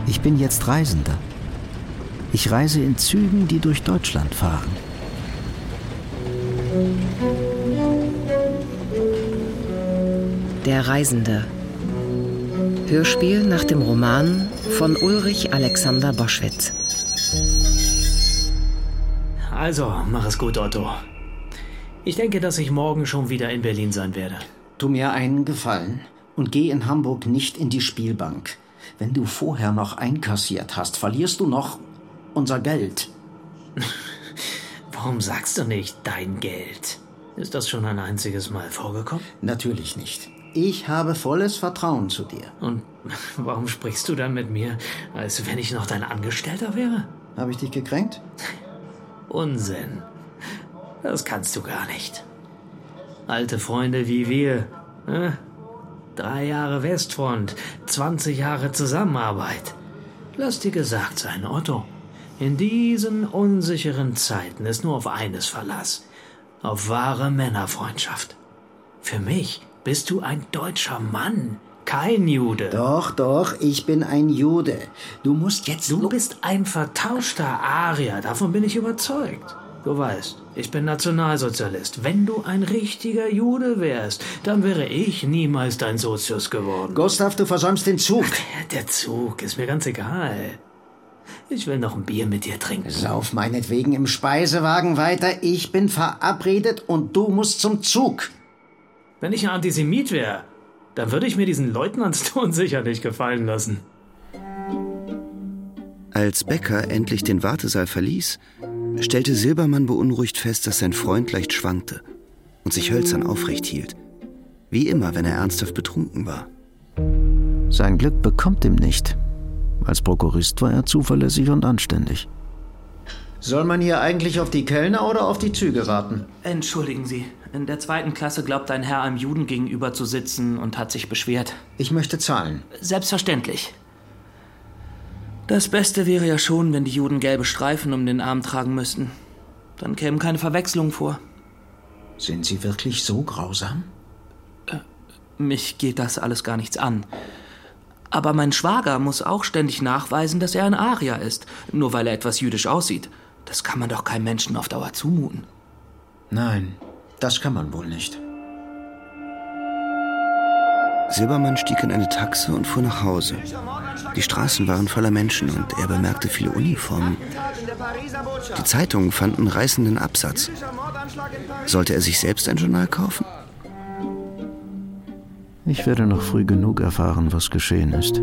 Ich bin jetzt Reisender. Ich reise in Zügen, die durch Deutschland fahren. Der Reisende. Hörspiel nach dem Roman von Ulrich Alexander Boschwitz. Also, mach es gut, Otto. Ich denke, dass ich morgen schon wieder in Berlin sein werde. Tu mir einen Gefallen und geh in Hamburg nicht in die Spielbank. Wenn du vorher noch einkassiert hast, verlierst du noch unser Geld. Warum sagst du nicht dein Geld? Ist das schon ein einziges Mal vorgekommen? Natürlich nicht. Ich habe volles Vertrauen zu dir. Und warum sprichst du dann mit mir, als wenn ich noch dein Angestellter wäre? Habe ich dich gekränkt? Unsinn. Das kannst du gar nicht. Alte Freunde wie wir. 3 Jahre Westfront, 20 Jahre Zusammenarbeit. Lass dir gesagt sein, Otto. In diesen unsicheren Zeiten ist nur auf eines Verlass. Auf wahre Männerfreundschaft. Für mich bist du ein deutscher Mann, kein Jude. Doch, ich bin ein Jude. Du musst jetzt... Du bist ein vertauschter Arier, davon bin ich überzeugt. Du weißt, ich bin Nationalsozialist. Wenn du ein richtiger Jude wärst, dann wäre ich niemals dein Sozius geworden. Gustav, du versäumst den Zug. Der Zug ist mir ganz egal. Ich will noch ein Bier mit dir trinken. Sauf meinetwegen im Speisewagen weiter. Ich bin verabredet und du musst zum Zug. Wenn ich ein Antisemit wäre, dann würde ich mir diesen Leutnantston sicher nicht gefallen lassen. Als Becker endlich den Wartesaal verließ, stellte Silbermann beunruhigt fest, dass sein Freund leicht schwankte und sich hölzern aufrecht hielt. Wie immer, wenn er ernsthaft betrunken war. Sein Glück bekommt ihm nicht. Als Prokurist war er zuverlässig und anständig. Soll man hier eigentlich auf die Kellner oder auf die Züge warten? Entschuldigen Sie, in der 2. Klasse glaubt ein Herr einem Juden gegenüber zu sitzen und hat sich beschwert. Ich möchte zahlen. Selbstverständlich. Das Beste wäre ja schon, wenn die Juden gelbe Streifen um den Arm tragen müssten. Dann kämen keine Verwechslungen vor. Sind Sie wirklich so grausam? Mich geht das alles gar nichts an. Aber mein Schwager muss auch ständig nachweisen, dass er ein Arier ist, nur weil er etwas jüdisch aussieht. Das kann man doch keinem Menschen auf Dauer zumuten. Nein, das kann man wohl nicht. Silbermann stieg in eine Taxe und fuhr nach Hause. Die Straßen waren voller Menschen und er bemerkte viele Uniformen. Die Zeitungen fanden reißenden Absatz. Sollte er sich selbst ein Journal kaufen? Ich werde noch früh genug erfahren, was geschehen ist.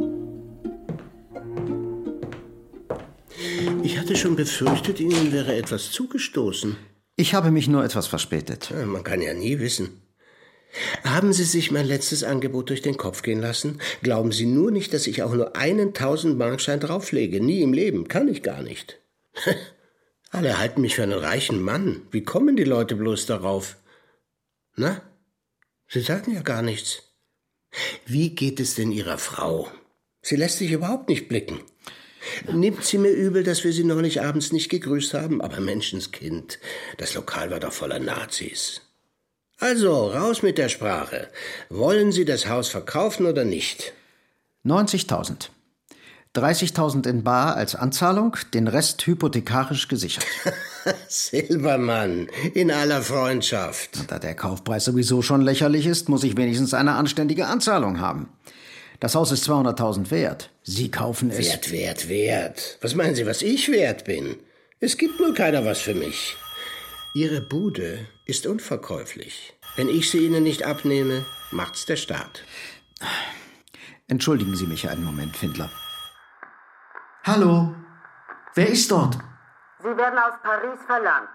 Ich hatte schon befürchtet, Ihnen wäre etwas zugestoßen. Ich habe mich nur etwas verspätet. Ja, man kann ja nie wissen. Haben Sie sich mein letztes Angebot durch den Kopf gehen lassen? Glauben Sie nur nicht, dass ich auch nur einen 1000-Markschein drauflege. Nie im Leben. Kann ich gar nicht. Alle halten mich für einen reichen Mann. Wie kommen die Leute bloß darauf? Na? Sie sagen ja gar nichts. Wie geht es denn Ihrer Frau? Sie lässt sich überhaupt nicht blicken. Nimmt sie mir übel, dass wir sie neulich abends nicht gegrüßt haben? Aber Menschenskind, das Lokal war doch voller Nazis. Also, raus mit der Sprache. Wollen Sie das Haus verkaufen oder nicht? 90.000. 30.000 in bar als Anzahlung, den Rest hypothekarisch gesichert. Silbermann, in aller Freundschaft. Und da der Kaufpreis sowieso schon lächerlich ist, muss ich wenigstens eine anständige Anzahlung haben. Das Haus ist 200.000 wert. Sie kaufen es... Wert. Was meinen Sie, was ich wert bin? Es gibt nur keiner was für mich. Ihre Bude ist unverkäuflich. Wenn ich sie Ihnen nicht abnehme, macht's der Staat. Entschuldigen Sie mich einen Moment, Findler. Hallo? Wer ist dort? Sie werden aus Paris verlangt.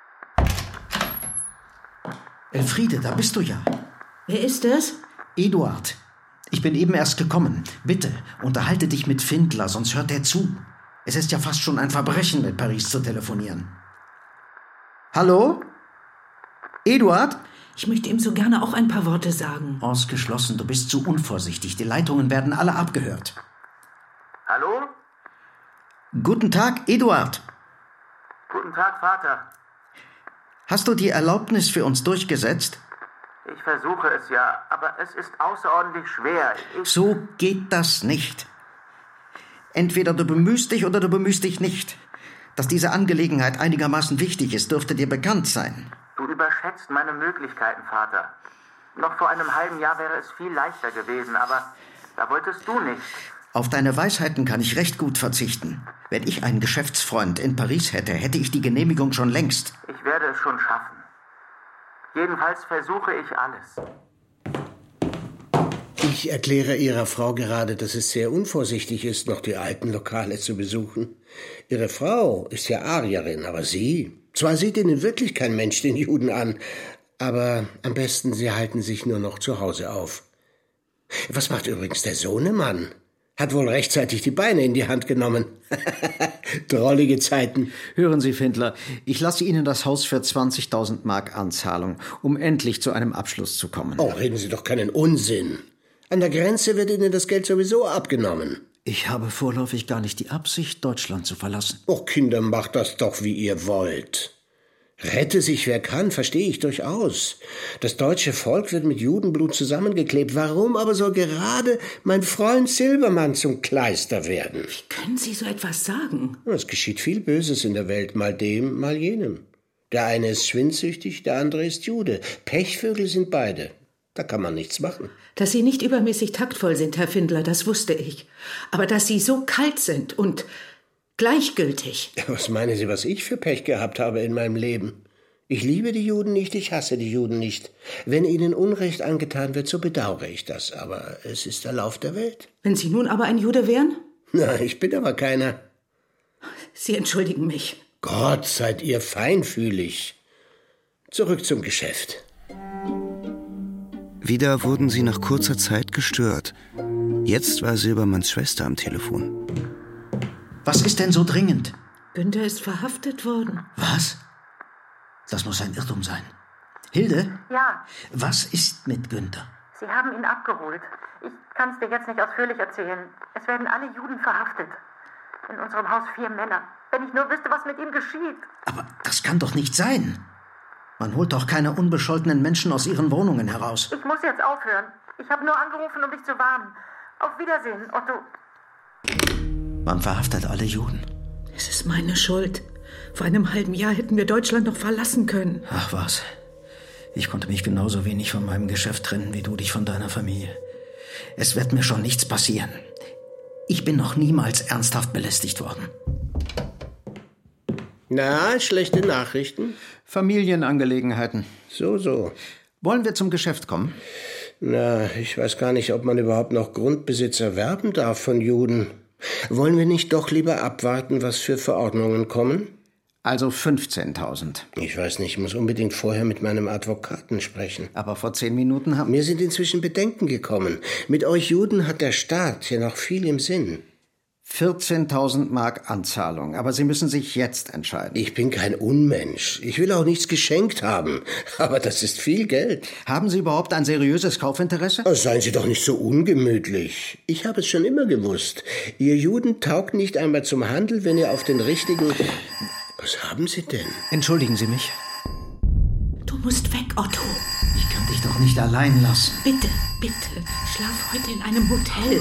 Elfriede, da bist du ja. Wer ist es? Eduard. Ich bin eben erst gekommen. Bitte, unterhalte dich mit Findler, sonst hört er zu. Es ist ja fast schon ein Verbrechen, mit Paris zu telefonieren. Hallo? Eduard? Ich möchte ihm so gerne auch ein paar Worte sagen. Ausgeschlossen, du bist zu unvorsichtig. Die Leitungen werden alle abgehört. Hallo? Guten Tag, Eduard. Guten Tag, Vater. Hast du die Erlaubnis für uns durchgesetzt? Ich versuche es ja, aber es ist außerordentlich schwer. So geht das nicht. Entweder du bemühst dich oder du bemühst dich nicht. Dass diese Angelegenheit einigermaßen wichtig ist, dürfte dir bekannt sein. Du überschätzt meine Möglichkeiten, Vater. Noch vor einem halben Jahr wäre es viel leichter gewesen, aber da wolltest du nicht. Auf deine Weisheiten kann ich recht gut verzichten. Wenn ich einen Geschäftsfreund in Paris hätte, hätte ich die Genehmigung schon längst. Ich werde es schon schaffen. Jedenfalls versuche ich alles. Ich erkläre Ihrer Frau gerade, dass es sehr unvorsichtig ist, noch die alten Lokale zu besuchen. Ihre Frau ist ja Arierin, aber Sie... Zwar sieht Ihnen wirklich kein Mensch den Juden an, aber am besten, Sie halten sich nur noch zu Hause auf. Was macht übrigens der Sohnemann? Hat wohl rechtzeitig die Beine in die Hand genommen. Drollige Zeiten. Hören Sie, Findler, ich lasse Ihnen das Haus für 20.000 Mark Anzahlung, um endlich zu einem Abschluss zu kommen. Oh, reden Sie doch keinen Unsinn. An der Grenze wird Ihnen das Geld sowieso abgenommen. Ich habe vorläufig gar nicht die Absicht, Deutschland zu verlassen. Oh, Kinder, macht das doch, wie ihr wollt. Rette sich, wer kann, verstehe ich durchaus. Das deutsche Volk wird mit Judenblut zusammengeklebt. Warum aber soll gerade mein Freund Silbermann zum Kleister werden? Wie können Sie so etwas sagen? Es geschieht viel Böses in der Welt, mal dem, mal jenem. Der eine ist schwindsüchtig, der andere ist Jude. Pechvögel sind beide. Da kann man nichts machen. Dass Sie nicht übermäßig taktvoll sind, Herr Findler, das wusste ich. Aber dass Sie so kalt sind und gleichgültig. Was meinen Sie, was ich für Pech gehabt habe in meinem Leben? Ich liebe die Juden nicht, ich hasse die Juden nicht. Wenn ihnen Unrecht angetan wird, so bedauere ich das. Aber es ist der Lauf der Welt. Wenn Sie nun aber ein Jude wären? Na, ich bin aber keiner. Sie entschuldigen mich. Gott, seid ihr feinfühlig. Zurück zum Geschäft. Wieder wurden sie nach kurzer Zeit gestört. Jetzt war Silbermanns Schwester am Telefon. Was ist denn so dringend? Günther ist verhaftet worden. Was? Das muss ein Irrtum sein. Hilde? Ja. Was ist mit Günther? Sie haben ihn abgeholt. Ich kann es dir jetzt nicht ausführlich erzählen. Es werden alle Juden verhaftet. In unserem Haus 4 Männer. Wenn ich nur wüsste, was mit ihm geschieht. Aber das kann doch nicht sein. Man holt doch keine unbescholtenen Menschen aus ihren Wohnungen heraus. Ich muss jetzt aufhören. Ich habe nur angerufen, um dich zu warnen. Auf Wiedersehen, Otto. Man verhaftet alle Juden. Es ist meine Schuld. Vor einem halben Jahr hätten wir Deutschland noch verlassen können. Ach was. Ich konnte mich genauso wenig von meinem Geschäft trennen, wie du dich von deiner Familie. Es wird mir schon nichts passieren. Ich bin noch niemals ernsthaft belästigt worden. Na, schlechte Nachrichten? Familienangelegenheiten. So. Wollen wir zum Geschäft kommen? Na, ich weiß gar nicht, ob man überhaupt noch Grundbesitz erwerben darf von Juden. Wollen wir nicht doch lieber abwarten, was für Verordnungen kommen? Also 15.000. Ich weiß nicht, ich muss unbedingt vorher mit meinem Advokaten sprechen. Aber vor 10 Minuten haben... Mir sind inzwischen Bedenken gekommen. Mit euch Juden hat der Staat ja noch viel im Sinn. 14.000 Mark Anzahlung, aber Sie müssen sich jetzt entscheiden. Ich bin kein Unmensch. Ich will auch nichts geschenkt haben. Aber das ist viel Geld. Haben Sie überhaupt ein seriöses Kaufinteresse? Oh, seien Sie doch nicht so ungemütlich. Ich habe es schon immer gewusst. Ihr Juden taugt nicht einmal zum Handel, wenn ihr auf den richtigen... Was haben Sie denn? Entschuldigen Sie mich. Du musst weg, Otto. Ich kann dich doch nicht allein lassen. Bitte, schlaf heute in einem Hotel.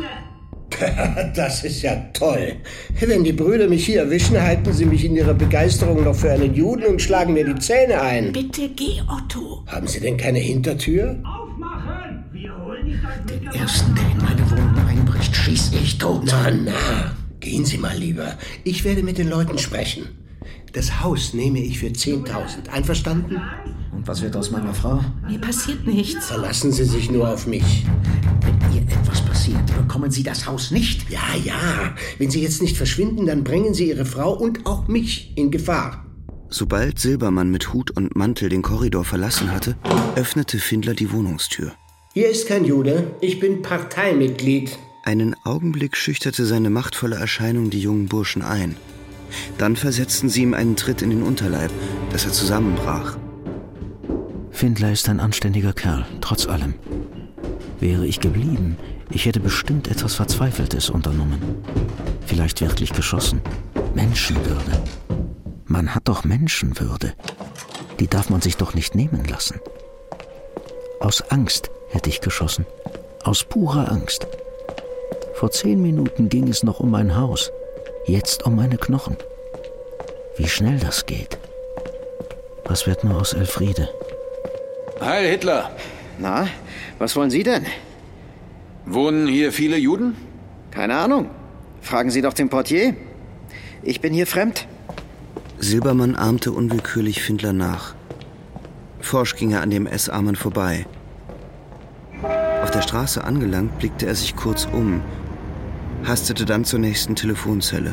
Das ist ja toll. Wenn die Brüder mich hier erwischen, halten sie mich in ihrer Begeisterung noch für einen Juden und schlagen mir die Zähne ein. Bitte geh, Otto. Haben Sie denn keine Hintertür? Aufmachen! Wir holen nicht ein Den ersten, der in meine Wohnung einbricht, schieß ich tot. Na, gehen Sie mal lieber. Ich werde mit den Leuten sprechen. Das Haus nehme ich für 10.000. Einverstanden? Und was wird aus meiner Frau? Mir passiert nichts. Verlassen Sie sich nur auf mich. Wenn ihr etwas passiert, bekommen Sie das Haus nicht. Ja. Wenn Sie jetzt nicht verschwinden, dann bringen Sie Ihre Frau und auch mich in Gefahr. Sobald Silbermann mit Hut und Mantel den Korridor verlassen hatte, öffnete Findler die Wohnungstür. Hier ist kein Jude. Ich bin Parteimitglied. Einen Augenblick schüchterte seine machtvolle Erscheinung die jungen Burschen ein. Dann versetzten sie ihm einen Tritt in den Unterleib, dass er zusammenbrach. Findler ist ein anständiger Kerl, trotz allem. Wäre ich geblieben, ich hätte bestimmt etwas Verzweifeltes unternommen. Vielleicht wirklich geschossen. Menschenwürde. Man hat doch Menschenwürde. Die darf man sich doch nicht nehmen lassen. Aus Angst hätte ich geschossen. Aus purer Angst. Vor 10 Minuten ging es noch um mein Haus, jetzt um meine Knochen. Wie schnell das geht. Was wird nur aus Elfriede? Heil Hitler! Na, was wollen Sie denn? Wohnen hier viele Juden? Keine Ahnung. Fragen Sie doch den Portier. Ich bin hier fremd. Silbermann ahmte unwillkürlich Findler nach. Forsch ging er an dem SA-Mann vorbei. Auf der Straße angelangt, blickte er sich kurz um, hastete dann zur nächsten Telefonzelle.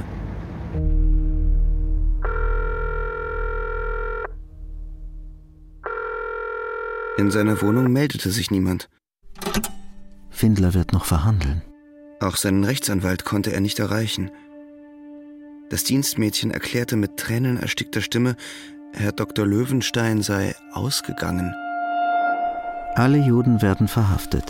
In seiner Wohnung meldete sich niemand. Findler wird noch verhandeln. Auch seinen Rechtsanwalt konnte er nicht erreichen. Das Dienstmädchen erklärte mit tränenerstickter Stimme, Herr Dr. Löwenstein sei ausgegangen. Alle Juden werden verhaftet.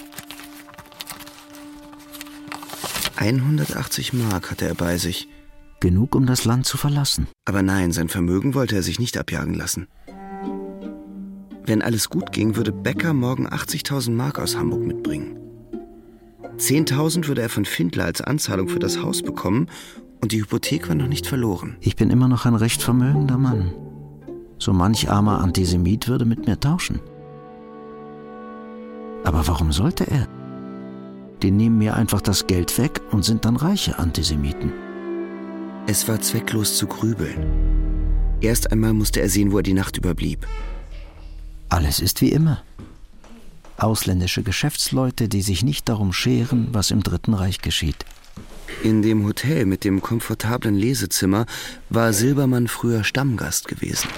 180 Mark hatte er bei sich. Genug, um das Land zu verlassen. Aber nein, sein Vermögen wollte er sich nicht abjagen lassen. Wenn alles gut ging, würde Becker morgen 80.000 Mark aus Hamburg mitbringen. 10.000 würde er von Findler als Anzahlung für das Haus bekommen und die Hypothek war noch nicht verloren. Ich bin immer noch ein recht vermögender Mann. So manch armer Antisemit würde mit mir tauschen. Aber warum sollte er? Die nehmen mir einfach das Geld weg und sind dann reiche Antisemiten. Es war zwecklos zu grübeln. Erst einmal musste er sehen, wo er die Nacht überblieb. Alles ist wie immer. Ausländische Geschäftsleute, die sich nicht darum scheren, was im Dritten Reich geschieht. In dem Hotel mit dem komfortablen Lesezimmer war Silbermann früher Stammgast gewesen.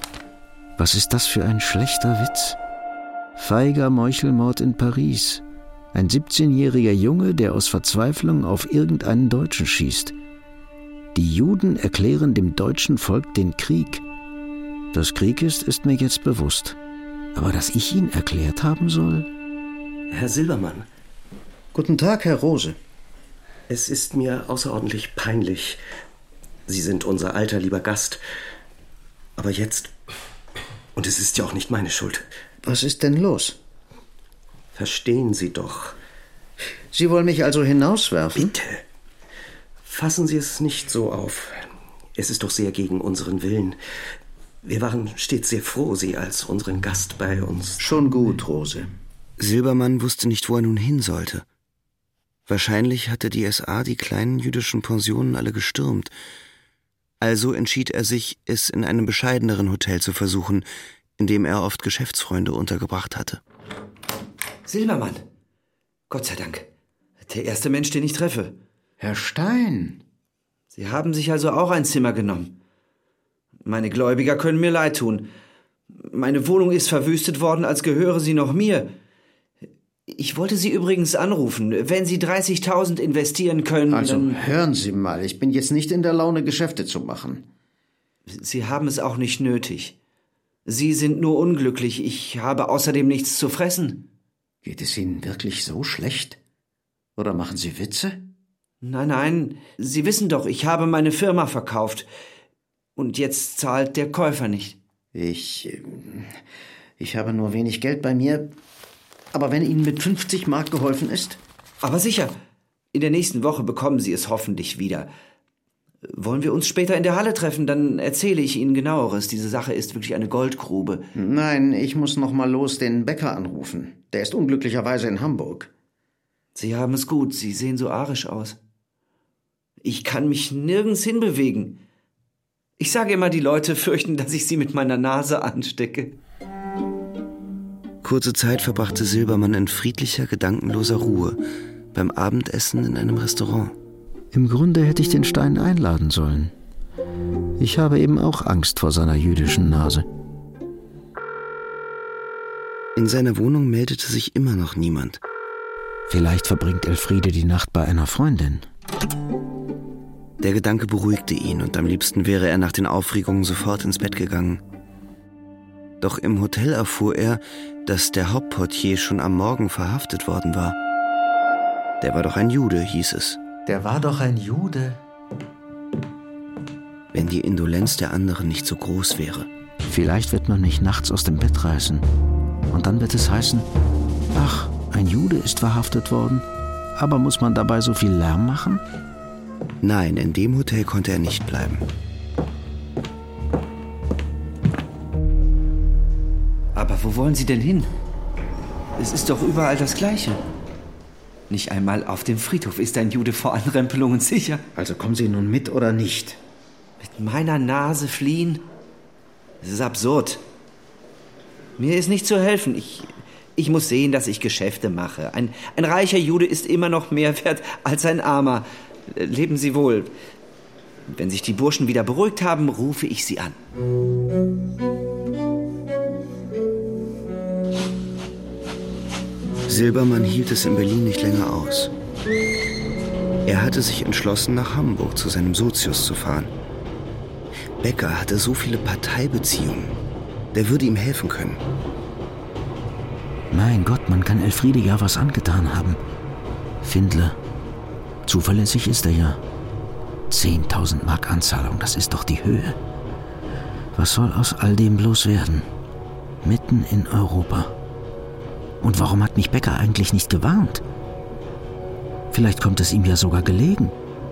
Was ist das für ein schlechter Witz? Feiger Meuchelmord in Paris. Ein 17-jähriger Junge, der aus Verzweiflung auf irgendeinen Deutschen schießt. Die Juden erklären dem deutschen Volk den Krieg. Dass Krieg ist mir jetzt bewusst. Aber dass ich ihn erklärt haben soll? Herr Silbermann. Guten Tag, Herr Rose. Es ist mir außerordentlich peinlich. Sie sind unser alter, lieber Gast. Aber jetzt... Und es ist ja auch nicht meine Schuld. Was ist denn los? Verstehen Sie doch. Sie wollen mich also hinauswerfen? Bitte. Fassen Sie es nicht so auf. Es ist doch sehr gegen unseren Willen. Wir waren stets sehr froh, Sie als unseren Gast bei uns. Schon gut, Rose. Silbermann wusste nicht, wo er nun hin sollte. Wahrscheinlich hatte die SA die kleinen jüdischen Pensionen alle gestürmt. Also entschied er sich, es in einem bescheideneren Hotel zu versuchen, in dem er oft Geschäftsfreunde untergebracht hatte. Silbermann. Gott sei Dank. Der erste Mensch, den ich treffe. Herr Stein. Sie haben sich also auch ein Zimmer genommen. Meine Gläubiger können mir leid tun. Meine Wohnung ist verwüstet worden, als gehöre sie noch mir. Ich wollte Sie übrigens anrufen. Wenn Sie 30.000 investieren können, also, dann... hören Sie mal, ich bin jetzt nicht in der Laune, Geschäfte zu machen. Sie haben es auch nicht nötig. Sie sind nur unglücklich. Ich habe außerdem nichts zu fressen. Geht es Ihnen wirklich so schlecht? Oder machen Sie Witze? Nein, Sie wissen doch, ich habe meine Firma verkauft. Und jetzt zahlt der Käufer nicht. Ich habe nur wenig Geld bei mir. Aber wenn Ihnen mit 50 Mark geholfen ist? Aber sicher. In der nächsten Woche bekommen Sie es hoffentlich wieder. Wollen wir uns später in der Halle treffen? Dann erzähle ich Ihnen Genaueres. Diese Sache ist wirklich eine Goldgrube. Nein, ich muss noch mal los den Bäcker anrufen. Der ist unglücklicherweise in Hamburg. Sie haben es gut. Sie sehen so arisch aus. Ich kann mich nirgends hinbewegen. Ich sage immer, die Leute fürchten, dass ich sie mit meiner Nase anstecke. Kurze Zeit verbrachte Silbermann in friedlicher, gedankenloser Ruhe beim Abendessen in einem Restaurant. Im Grunde hätte ich den Stein einladen sollen. Ich habe eben auch Angst vor seiner jüdischen Nase. In seiner Wohnung meldete sich immer noch niemand. Vielleicht verbringt Elfriede die Nacht bei einer Freundin. Der Gedanke beruhigte ihn und am liebsten wäre er nach den Aufregungen sofort ins Bett gegangen. Doch im Hotel erfuhr er, dass der Hauptportier schon am Morgen verhaftet worden war. Der war doch ein Jude, hieß es. Der war doch ein Jude. Wenn die Indolenz der anderen nicht so groß wäre. Vielleicht wird man mich nachts aus dem Bett reißen. Und dann wird es heißen, ach, ein Jude ist verhaftet worden. Aber muss man dabei so viel Lärm machen? Nein, in dem Hotel konnte er nicht bleiben. Aber wo wollen Sie denn hin? Es ist doch überall das Gleiche. Nicht einmal auf dem Friedhof ist ein Jude vor Anrempelungen sicher. Also kommen Sie nun mit oder nicht? Mit meiner Nase fliehen? Das ist absurd. Mir ist nicht zu helfen. Ich muss sehen, dass ich Geschäfte mache. Ein reicher Jude ist immer noch mehr wert als ein armer. Leben Sie wohl. Wenn sich die Burschen wieder beruhigt haben, rufe ich Sie an. Silbermann hielt es in Berlin nicht länger aus. Er hatte sich entschlossen, nach Hamburg zu seinem Sozius zu fahren. Becker hatte so viele Parteibeziehungen. Der würde ihm helfen können. Mein Gott, man kann Elfriede ja was angetan haben. Findle. Zuverlässig ist er ja. 10.000 Mark Anzahlung, das ist doch die Höhe. Was soll aus all dem bloß werden? Mitten in Europa. Und warum hat mich Becker eigentlich nicht gewarnt? Vielleicht kommt es ihm ja sogar gelegen.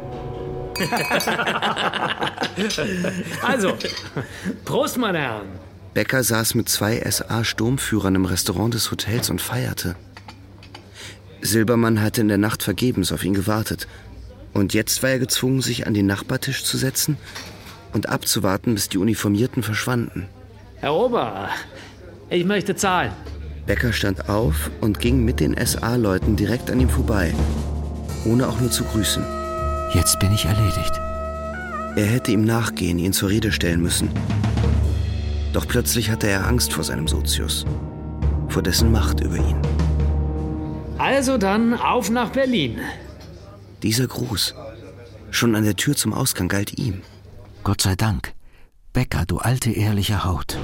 Also, Prost, meine Herren. Becker saß mit 2 SA-Sturmführern im Restaurant des Hotels und feierte. Silbermann hatte in der Nacht vergebens auf ihn gewartet. Und jetzt war er gezwungen, sich an den Nachbartisch zu setzen und abzuwarten, bis die Uniformierten verschwanden. Herr Ober, ich möchte zahlen. Becker stand auf und ging mit den SA-Leuten direkt an ihm vorbei, ohne auch nur zu grüßen. Jetzt bin ich erledigt. Er hätte ihm nachgehen, ihn zur Rede stellen müssen. Doch plötzlich hatte er Angst vor seinem Sozius, vor dessen Macht über ihn. Also dann auf nach Berlin. Dieser Gruß, schon an der Tür zum Ausgang, galt ihm. Gott sei Dank. Becker, du alte, ehrliche Haut.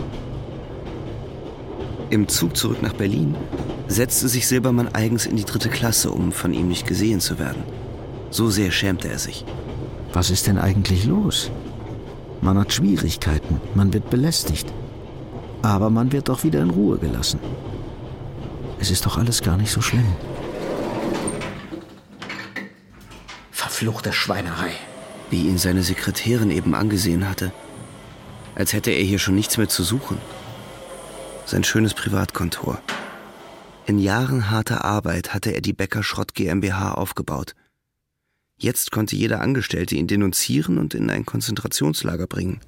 Im Zug zurück nach Berlin setzte sich Silbermann eigens in die 3. Klasse, um von ihm nicht gesehen zu werden. So sehr schämte er sich. Was ist denn eigentlich los? Man hat Schwierigkeiten, man wird belästigt. Aber man wird doch wieder in Ruhe gelassen. Es ist doch alles gar nicht so schlimm. Verfluchte Schweinerei. Wie ihn seine Sekretärin eben angesehen hatte. Als hätte er hier schon nichts mehr zu suchen. Sein schönes Privatkontor. In Jahren harter Arbeit hatte er die Becker Schrott GmbH aufgebaut. Jetzt konnte jeder Angestellte ihn denunzieren und in ein Konzentrationslager bringen.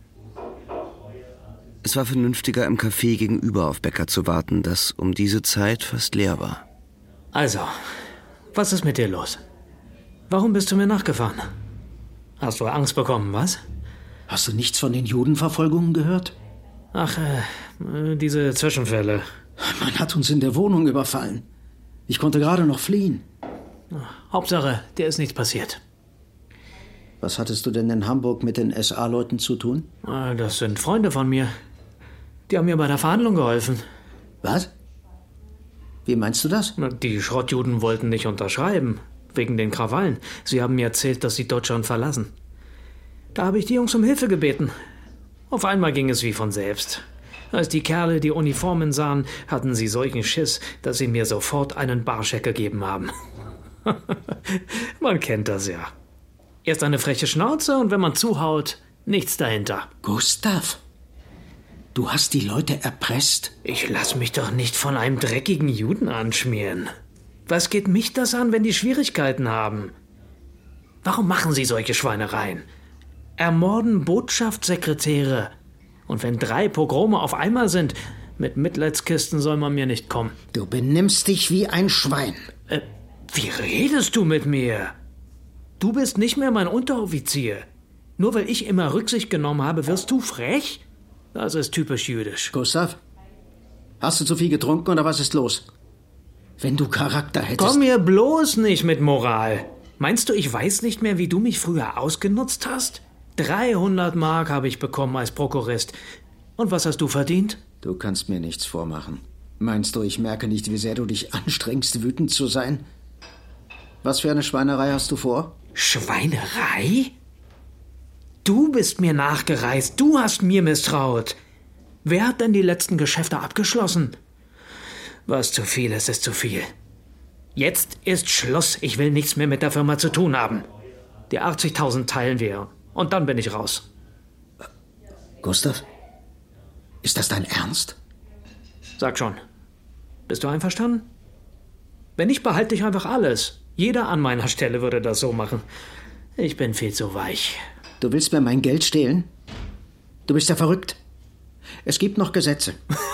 Es war vernünftiger, im Café gegenüber auf Becker zu warten, das um diese Zeit fast leer war. Also, was ist mit dir los? Warum bist du mir nachgefahren? Hast du Angst bekommen, was? Hast du nichts von den Judenverfolgungen gehört? Ach, diese Zwischenfälle. Man hat uns in der Wohnung überfallen. Ich konnte gerade noch fliehen. Hauptsache, dir ist nichts passiert. Was hattest du denn in Hamburg mit den SA-Leuten zu tun? Das sind Freunde von mir. Die haben mir bei der Verhandlung geholfen. Was? Wie meinst du das? Die Schrottjuden wollten nicht unterschreiben, wegen den Krawallen. Sie haben mir erzählt, dass sie Deutschland verlassen. Da habe ich die Jungs um Hilfe gebeten. Auf einmal ging es wie von selbst. Als die Kerle die Uniformen sahen, hatten sie solchen Schiss, dass sie mir sofort einen Barscheck gegeben haben. Man kennt das ja. Erst eine freche Schnauze und wenn man zuhaut, nichts dahinter. Gustav, du hast die Leute erpresst? Ich lass mich doch nicht von einem dreckigen Juden anschmieren. Was geht mich das an, wenn die Schwierigkeiten haben? Warum machen sie solche Schweinereien? Ermorden Botschaftssekretäre. Und wenn 3 Pogrome auf einmal sind, mit Mitleidskisten soll man mir nicht kommen. Du benimmst dich wie ein Schwein. Wie redest du mit mir? Du bist nicht mehr mein Unteroffizier. Nur weil ich immer Rücksicht genommen habe, wirst du frech? Das ist typisch jüdisch. Gustav, hast du zu viel getrunken oder was ist los? Wenn du Charakter hättest... Komm mir bloß nicht mit Moral. Meinst du, ich weiß nicht mehr, wie du mich früher ausgenutzt hast? 300 Mark habe ich bekommen als Prokurist. Und was hast du verdient? Du kannst mir nichts vormachen. Meinst du, ich merke nicht, wie sehr du dich anstrengst, wütend zu sein? Was für eine Schweinerei hast du vor? Schweinerei? Du bist mir nachgereist. Du hast mir misstraut. Wer hat denn die letzten Geschäfte abgeschlossen? Was zu viel ist, ist zu viel. Jetzt ist Schluss. Ich will nichts mehr mit der Firma zu tun haben. Die 80.000 teilen wir. Und dann bin ich raus. Gustav? Ist das dein Ernst? Sag schon. Bist du einverstanden? Wenn nicht, behalte ich einfach alles. Jeder an meiner Stelle würde das so machen. Ich bin viel zu weich. Du willst mir mein Geld stehlen? Du bist ja verrückt. Es gibt noch Gesetze.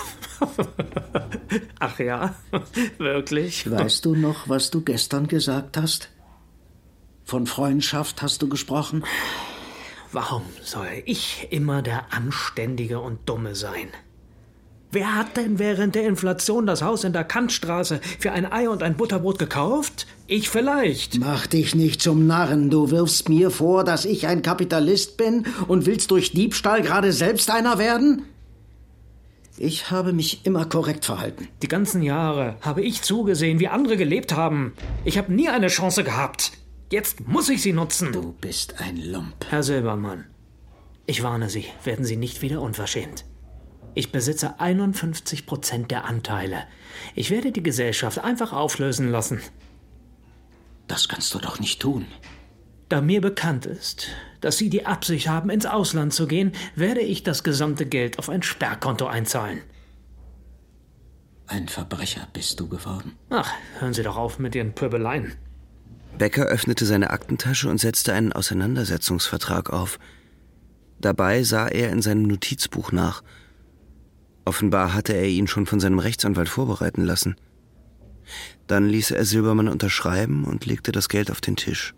Ach ja, wirklich? Weißt du noch, was du gestern gesagt hast? Von Freundschaft hast du gesprochen? Warum soll ich immer der Anständige und Dumme sein? Wer hat denn während der Inflation das Haus in der Kantstraße für ein Ei und ein Butterbrot gekauft? Ich vielleicht. Mach dich nicht zum Narren. Du wirfst mir vor, dass ich ein Kapitalist bin und willst durch Diebstahl gerade selbst einer werden? Ich habe mich immer korrekt verhalten. Die ganzen Jahre habe ich zugesehen, wie andere gelebt haben. Ich habe nie eine Chance gehabt. Jetzt muss ich sie nutzen. Du bist ein Lump. Herr Silbermann, ich warne Sie, werden Sie nicht wieder unverschämt. Ich besitze 51% der Anteile. Ich werde die Gesellschaft einfach auflösen lassen. Das kannst du doch nicht tun. Da mir bekannt ist, dass Sie die Absicht haben, ins Ausland zu gehen, werde ich das gesamte Geld auf ein Sperrkonto einzahlen. Ein Verbrecher bist du geworden. Ach, hören Sie doch auf mit Ihren Pöbeleien. Becker öffnete seine Aktentasche und setzte einen Auseinandersetzungsvertrag auf. Dabei sah er in seinem Notizbuch nach. Offenbar hatte er ihn schon von seinem Rechtsanwalt vorbereiten lassen. Dann ließ er Silbermann unterschreiben und legte das Geld auf den Tisch.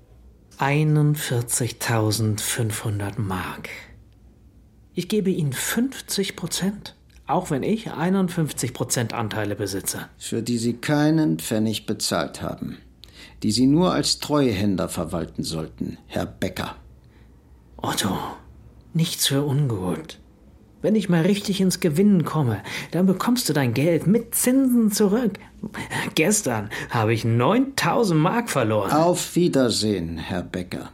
41.500 Mark. Ich gebe Ihnen 50%, auch wenn ich 51% Anteile besitze. Für die Sie keinen Pfennig bezahlt haben. Die Sie nur als Treuhänder verwalten sollten, Herr Becker. Otto, nichts für ungut. Wenn ich mal richtig ins Gewinnen komme, dann bekommst du dein Geld mit Zinsen zurück. Gestern habe ich 9.000 Mark verloren. Auf Wiedersehen, Herr Becker.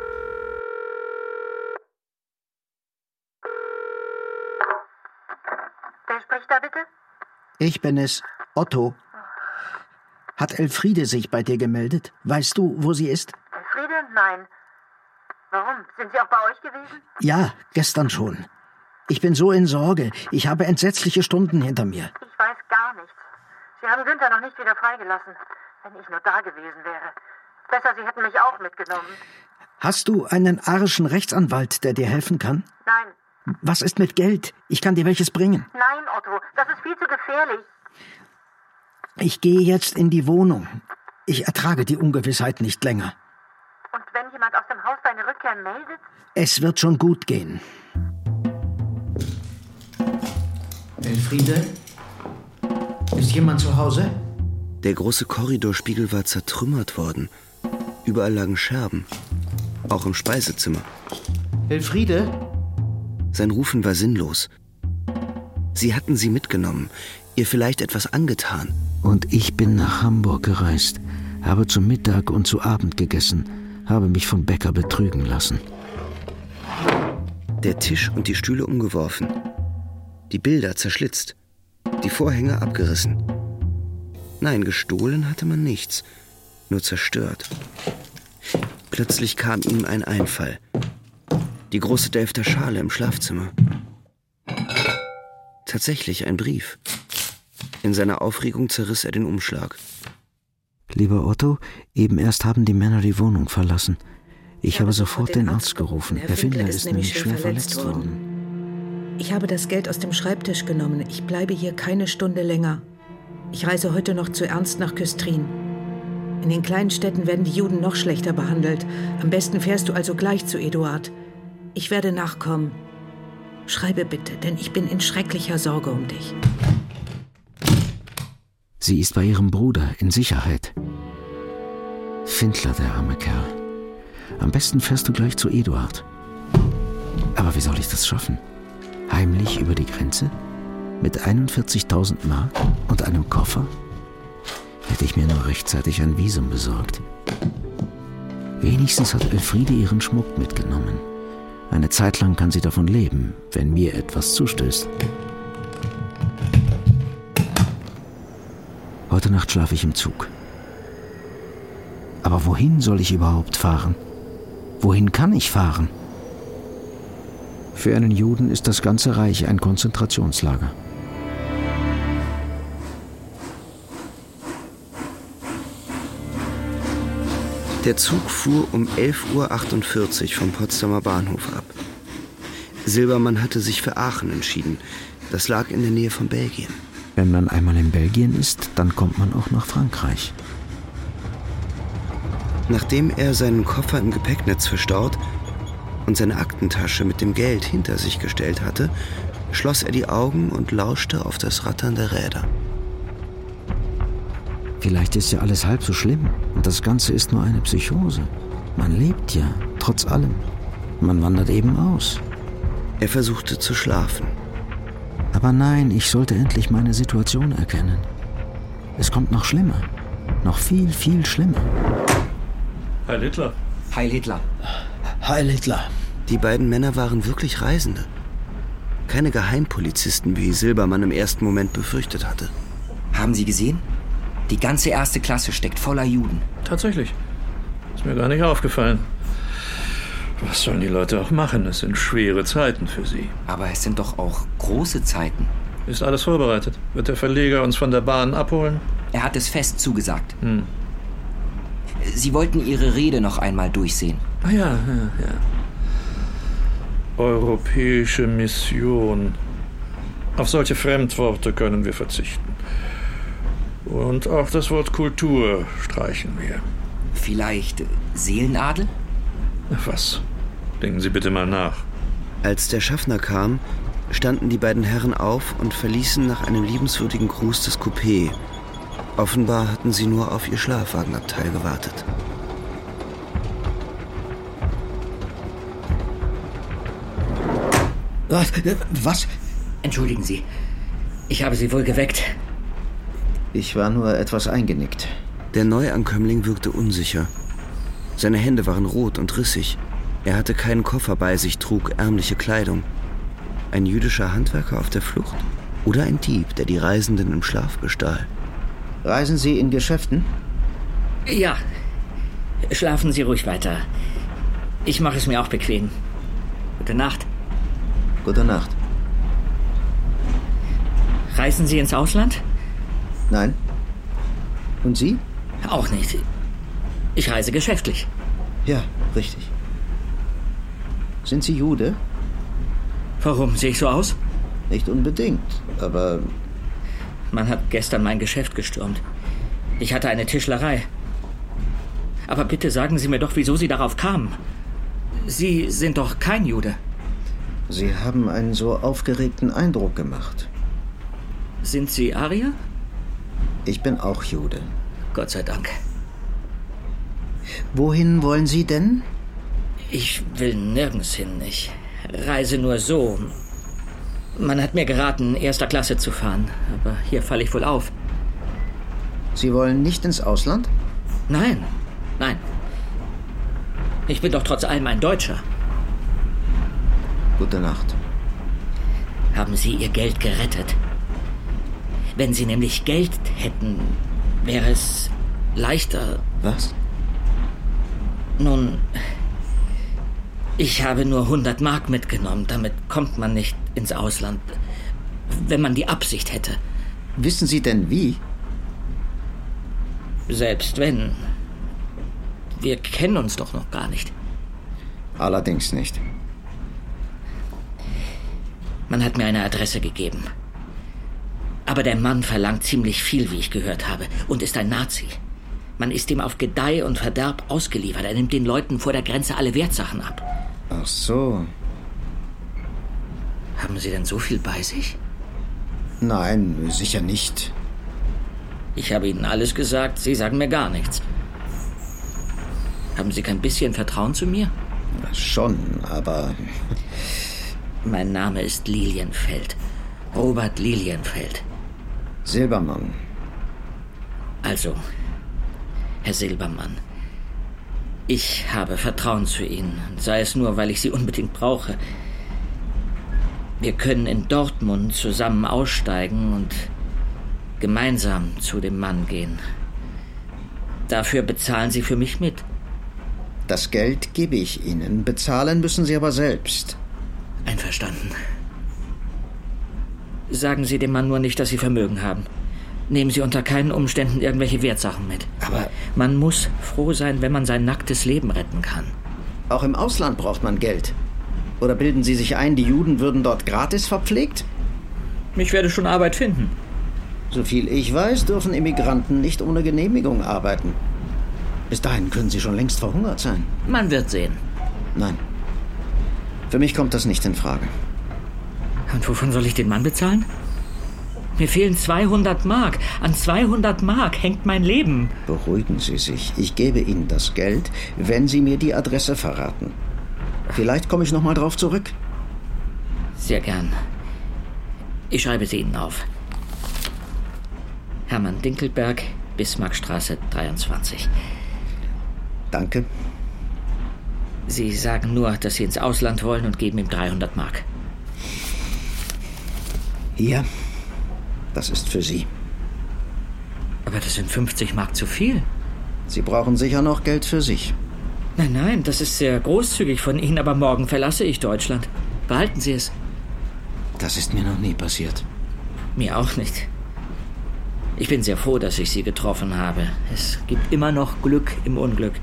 Wer spricht da bitte? Ich bin es, Otto. Hat Elfriede sich bei dir gemeldet? Weißt du, wo sie ist? Elfriede? Nein. Warum? Sind Sie auch bei euch gewesen? Ja, gestern schon. Ich bin so in Sorge. Ich habe entsetzliche Stunden hinter mir. Ich weiß gar nichts. Sie haben Günther noch nicht wieder freigelassen. Wenn ich nur da gewesen wäre. Besser, Sie hätten mich auch mitgenommen. Hast du einen arischen Rechtsanwalt, der dir helfen kann? Nein. Was ist mit Geld? Ich kann dir welches bringen. Nein, Otto. Das ist viel zu gefährlich. Ich gehe jetzt in die Wohnung. Ich ertrage die Ungewissheit nicht länger. Und wenn jemand aus dem Haus deine Rückkehr meldet? Es wird schon gut gehen. Elfriede? Ist jemand zu Hause? Der große Korridorspiegel war zertrümmert worden. Überall lagen Scherben. Auch im Speisezimmer. Elfriede? Sein Rufen war sinnlos. Sie hatten sie mitgenommen, ihr vielleicht etwas angetan. Und ich bin nach Hamburg gereist, habe zu Mittag und zu Abend gegessen, habe mich von Becker betrügen lassen. Der Tisch und die Stühle umgeworfen. Die Bilder zerschlitzt. Die Vorhänge abgerissen. Nein, gestohlen hatte man nichts, nur zerstört. Plötzlich kam ihm ein Einfall. Die große Delfter Schale im Schlafzimmer. Tatsächlich ein Brief. In seiner Aufregung zerriss er den Umschlag. Lieber Otto, eben erst haben die Männer die Wohnung verlassen. Ich habe sofort den Arzt gerufen. Herr Findler ist nämlich schwer verletzt worden. Ich habe das Geld aus dem Schreibtisch genommen. Ich bleibe hier keine Stunde länger. Ich reise heute noch zu Ernst nach Küstrin. In den kleinen Städten werden die Juden noch schlechter behandelt. Am besten fährst du also gleich zu Eduard. Ich werde nachkommen. Schreibe bitte, denn ich bin in schrecklicher Sorge um dich. Sie ist bei ihrem Bruder in Sicherheit. Findler, der arme Kerl. Am besten fährst du gleich zu Eduard. Aber wie soll ich das schaffen? Heimlich über die Grenze? Mit 41.000 Mark und einem Koffer? Hätte ich mir nur rechtzeitig ein Visum besorgt. Wenigstens hat Elfriede ihren Schmuck mitgenommen. Eine Zeit lang kann sie davon leben, wenn mir etwas zustößt. Heute Nacht schlafe ich im Zug. Aber wohin soll ich überhaupt fahren? Wohin kann ich fahren? Für einen Juden ist das ganze Reich ein Konzentrationslager. Der Zug fuhr um 11:48 Uhr vom Potsdamer Bahnhof ab. Silbermann hatte sich für Aachen entschieden. Das lag in der Nähe von Belgien. Wenn man einmal in Belgien ist, dann kommt man auch nach Frankreich. Nachdem er seinen Koffer im Gepäcknetz verstaut und seine Aktentasche mit dem Geld hinter sich gestellt hatte, schloss er die Augen und lauschte auf das Rattern der Räder. Vielleicht ist ja alles halb so schlimm und das Ganze ist nur eine Psychose. Man lebt ja, trotz allem. Man wandert eben aus. Er versuchte zu schlafen. Aber nein, ich sollte endlich meine Situation erkennen. Es kommt noch schlimmer. Noch viel, viel schlimmer. Heil Hitler. Heil Hitler. Heil Hitler. Die beiden Männer waren wirklich Reisende. Keine Geheimpolizisten, wie Silbermann im ersten Moment befürchtet hatte. Haben Sie gesehen? Die ganze erste Klasse steckt voller Juden. Tatsächlich. Ist mir gar nicht aufgefallen. Was sollen die Leute auch machen? Es sind schwere Zeiten für sie. Aber es sind doch auch große Zeiten. Ist alles vorbereitet? Wird der Verleger uns von der Bahn abholen? Er hat es fest zugesagt. Sie wollten Ihre Rede noch einmal durchsehen. Ah ja. Europäische Mission. Auf solche Fremdworte können wir verzichten. Und auch das Wort Kultur streichen wir. Vielleicht Seelenadel? Was? Denken Sie bitte mal nach. Als der Schaffner kam, standen die beiden Herren auf und verließen nach einem liebenswürdigen Gruß das Coupé. Offenbar hatten sie nur auf ihr Schlafwagenabteil gewartet. Was? Entschuldigen Sie, ich habe Sie wohl geweckt. Ich war nur etwas eingenickt. Der Neuankömmling wirkte unsicher. Seine Hände waren rot und rissig. Er hatte keinen Koffer bei sich, trug ärmliche Kleidung. Ein jüdischer Handwerker auf der Flucht? Oder ein Dieb, der die Reisenden im Schlaf bestahl? Reisen Sie in Geschäften? Ja, schlafen Sie ruhig weiter. Ich mache es mir auch bequem. Gute Nacht. Gute Nacht. Reisen Sie ins Ausland? Nein. Und Sie? Auch nicht. Ich reise geschäftlich. Ja, richtig. Sind Sie Jude? Warum? Sehe ich so aus? Nicht unbedingt, aber... Man hat gestern mein Geschäft gestürmt. Ich hatte eine Tischlerei. Aber bitte sagen Sie mir doch, wieso Sie darauf kamen. Sie sind doch kein Jude. Sie haben einen so aufgeregten Eindruck gemacht. Sind Sie Arier? Ich bin auch Jude. Gott sei Dank. Wohin wollen Sie denn? Ich will nirgends hin. Ich reise nur so. Man hat mir geraten, erster Klasse zu fahren. Aber hier falle ich wohl auf. Sie wollen nicht ins Ausland? Nein. Ich bin doch trotz allem ein Deutscher. Gute Nacht. Haben Sie Ihr Geld gerettet? Wenn Sie nämlich Geld hätten, wäre es leichter. Was? Nun, ich habe nur 100 Mark mitgenommen. Damit kommt man nicht ins Ausland, wenn man die Absicht hätte. Wissen Sie denn wie? Selbst wenn. Wir kennen uns doch noch gar nicht. Allerdings nicht. Man hat mir eine Adresse gegeben. Aber der Mann verlangt ziemlich viel, wie ich gehört habe, und ist ein Nazi. Man ist ihm auf Gedeih und Verderb ausgeliefert. Er nimmt den Leuten vor der Grenze alle Wertsachen ab. Ach so. Haben Sie denn so viel bei sich? Nein, sicher nicht. Ich habe Ihnen alles gesagt, Sie sagen mir gar nichts. Haben Sie kein bisschen Vertrauen zu mir? Schon, aber... Mein Name ist Lilienfeld. Robert Lilienfeld. Silbermann. Also, Herr Silbermann, ich habe Vertrauen zu Ihnen, sei es nur, weil ich Sie unbedingt brauche. Wir können in Dortmund zusammen aussteigen und gemeinsam zu dem Mann gehen. Dafür bezahlen Sie für mich mit. Das Geld gebe ich Ihnen. Bezahlen müssen Sie aber selbst. Einverstanden. Sagen Sie dem Mann nur nicht, dass Sie Vermögen haben. Nehmen Sie unter keinen Umständen irgendwelche Wertsachen mit. Aber man muss froh sein, wenn man sein nacktes Leben retten kann. Auch im Ausland braucht man Geld. Oder bilden Sie sich ein, die Juden würden dort gratis verpflegt? Ich werde schon Arbeit finden. Soviel ich weiß, dürfen Immigranten nicht ohne Genehmigung arbeiten. Bis dahin können sie schon längst verhungert sein. Man wird sehen. Nein. Für mich kommt das nicht in Frage. Und wovon soll ich den Mann bezahlen? Mir fehlen 200 Mark. An 200 Mark hängt mein Leben. Beruhigen Sie sich. Ich gebe Ihnen das Geld, wenn Sie mir die Adresse verraten. Vielleicht komme ich noch mal drauf zurück. Sehr gern. Ich schreibe sie Ihnen auf. Hermann Dinkelberg, Bismarckstraße 23. Danke. Sie sagen nur, dass Sie ins Ausland wollen und geben ihm 300 Mark. Hier, das ist für Sie. Aber das sind 50 Mark zu viel. Sie brauchen sicher noch Geld für sich. Nein, das ist sehr großzügig von Ihnen, aber morgen verlasse ich Deutschland. Behalten Sie es. Das ist mir noch nie passiert. Mir auch nicht. Ich bin sehr froh, dass ich Sie getroffen habe. Es gibt immer noch Glück im Unglück.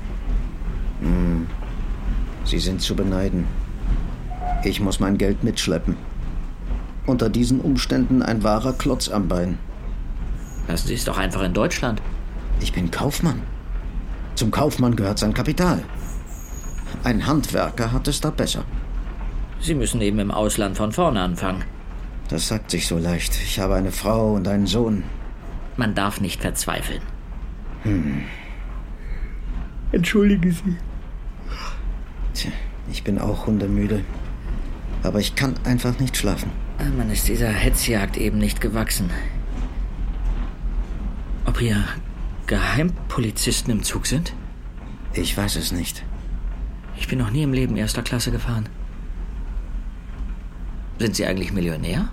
Sie sind zu beneiden. Ich muss mein Geld mitschleppen. Unter diesen Umständen ein wahrer Klotz am Bein. Lassen Sie es doch einfach in Deutschland. Ich bin Kaufmann. Zum Kaufmann gehört sein Kapital. Ein Handwerker hat es da besser. Sie müssen eben im Ausland von vorne anfangen. Das sagt sich so leicht. Ich habe eine Frau und einen Sohn. Man darf nicht verzweifeln. Entschuldigen Sie. Tja, ich bin auch hundemüde. Aber ich kann einfach nicht schlafen. Man ist dieser Hetzjagd eben nicht gewachsen. Ob hier Geheimpolizisten im Zug sind? Ich weiß es nicht. Ich bin noch nie im Leben erster Klasse gefahren. Sind Sie eigentlich Millionär?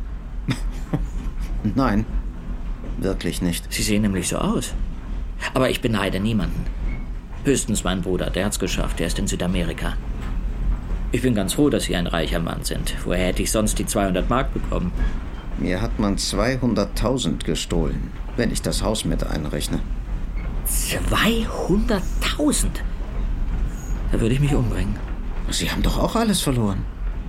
Nein, wirklich nicht. Sie sehen nämlich so aus. Aber ich beneide niemanden. Höchstens mein Bruder, der hat's geschafft, der ist in Südamerika. Ich bin ganz froh, dass Sie ein reicher Mann sind. Woher hätte ich sonst die 200 Mark bekommen? Mir hat man 200.000 gestohlen, wenn ich das Haus mit einrechne. 200.000? Da würde ich mich umbringen. Sie haben doch auch alles verloren.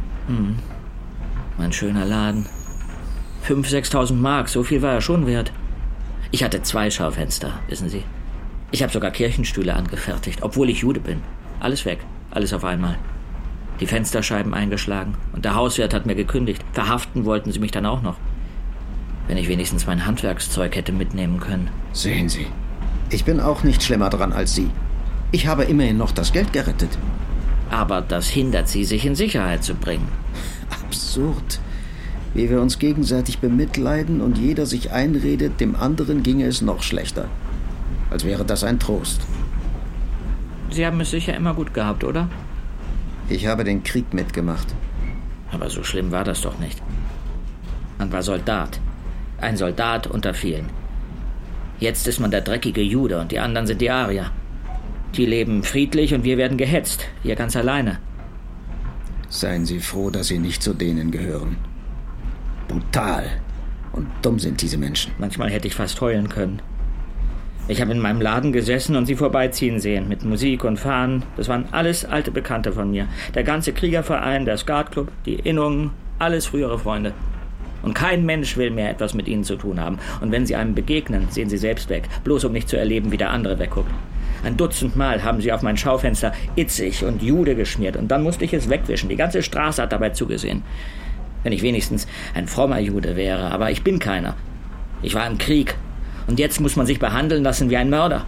Mein schöner Laden. 5.000, 6.000 Mark, so viel war er schon wert. Ich hatte 2 Schaufenster, wissen Sie. Ich habe sogar Kirchenstühle angefertigt, obwohl ich Jude bin. Alles weg, alles auf einmal. Die Fensterscheiben eingeschlagen und der Hauswirt hat mir gekündigt. Verhaften wollten sie mich dann auch noch. Wenn ich wenigstens mein Handwerkszeug hätte mitnehmen können. Sehen Sie, ich bin auch nicht schlimmer dran als Sie. Ich habe immerhin noch das Geld gerettet. Aber das hindert Sie, sich in Sicherheit zu bringen. Absurd. Wie wir uns gegenseitig bemitleiden und jeder sich einredet, dem anderen ginge es noch schlechter. Als wäre das ein Trost. Sie haben es sicher immer gut gehabt, oder? Ich habe den Krieg mitgemacht. Aber so schlimm war das doch nicht. Man war Soldat. Ein Soldat unter vielen. Jetzt ist man der dreckige Jude und die anderen sind die Arier. Die leben friedlich und wir werden gehetzt. Wir ganz alleine. Seien Sie froh, dass Sie nicht zu denen gehören. Brutal und dumm sind diese Menschen. Manchmal hätte ich fast heulen können. Ich habe in meinem Laden gesessen und sie vorbeiziehen sehen, mit Musik und Fahnen. Das waren alles alte Bekannte von mir. Der ganze Kriegerverein, der Skatclub, die Innungen, alles frühere Freunde. Und kein Mensch will mehr etwas mit ihnen zu tun haben. Und wenn sie einem begegnen, sehen sie selbst weg, bloß um nicht zu erleben, wie der andere wegguckt. 1 Dutzend Mal haben sie auf mein Schaufenster Itzig und Jude geschmiert und dann musste ich es wegwischen. Die ganze Straße hat dabei zugesehen. Wenn ich wenigstens ein frommer Jude wäre, aber ich bin keiner. Ich war im Krieg. Und jetzt muss man sich behandeln lassen wie ein Mörder.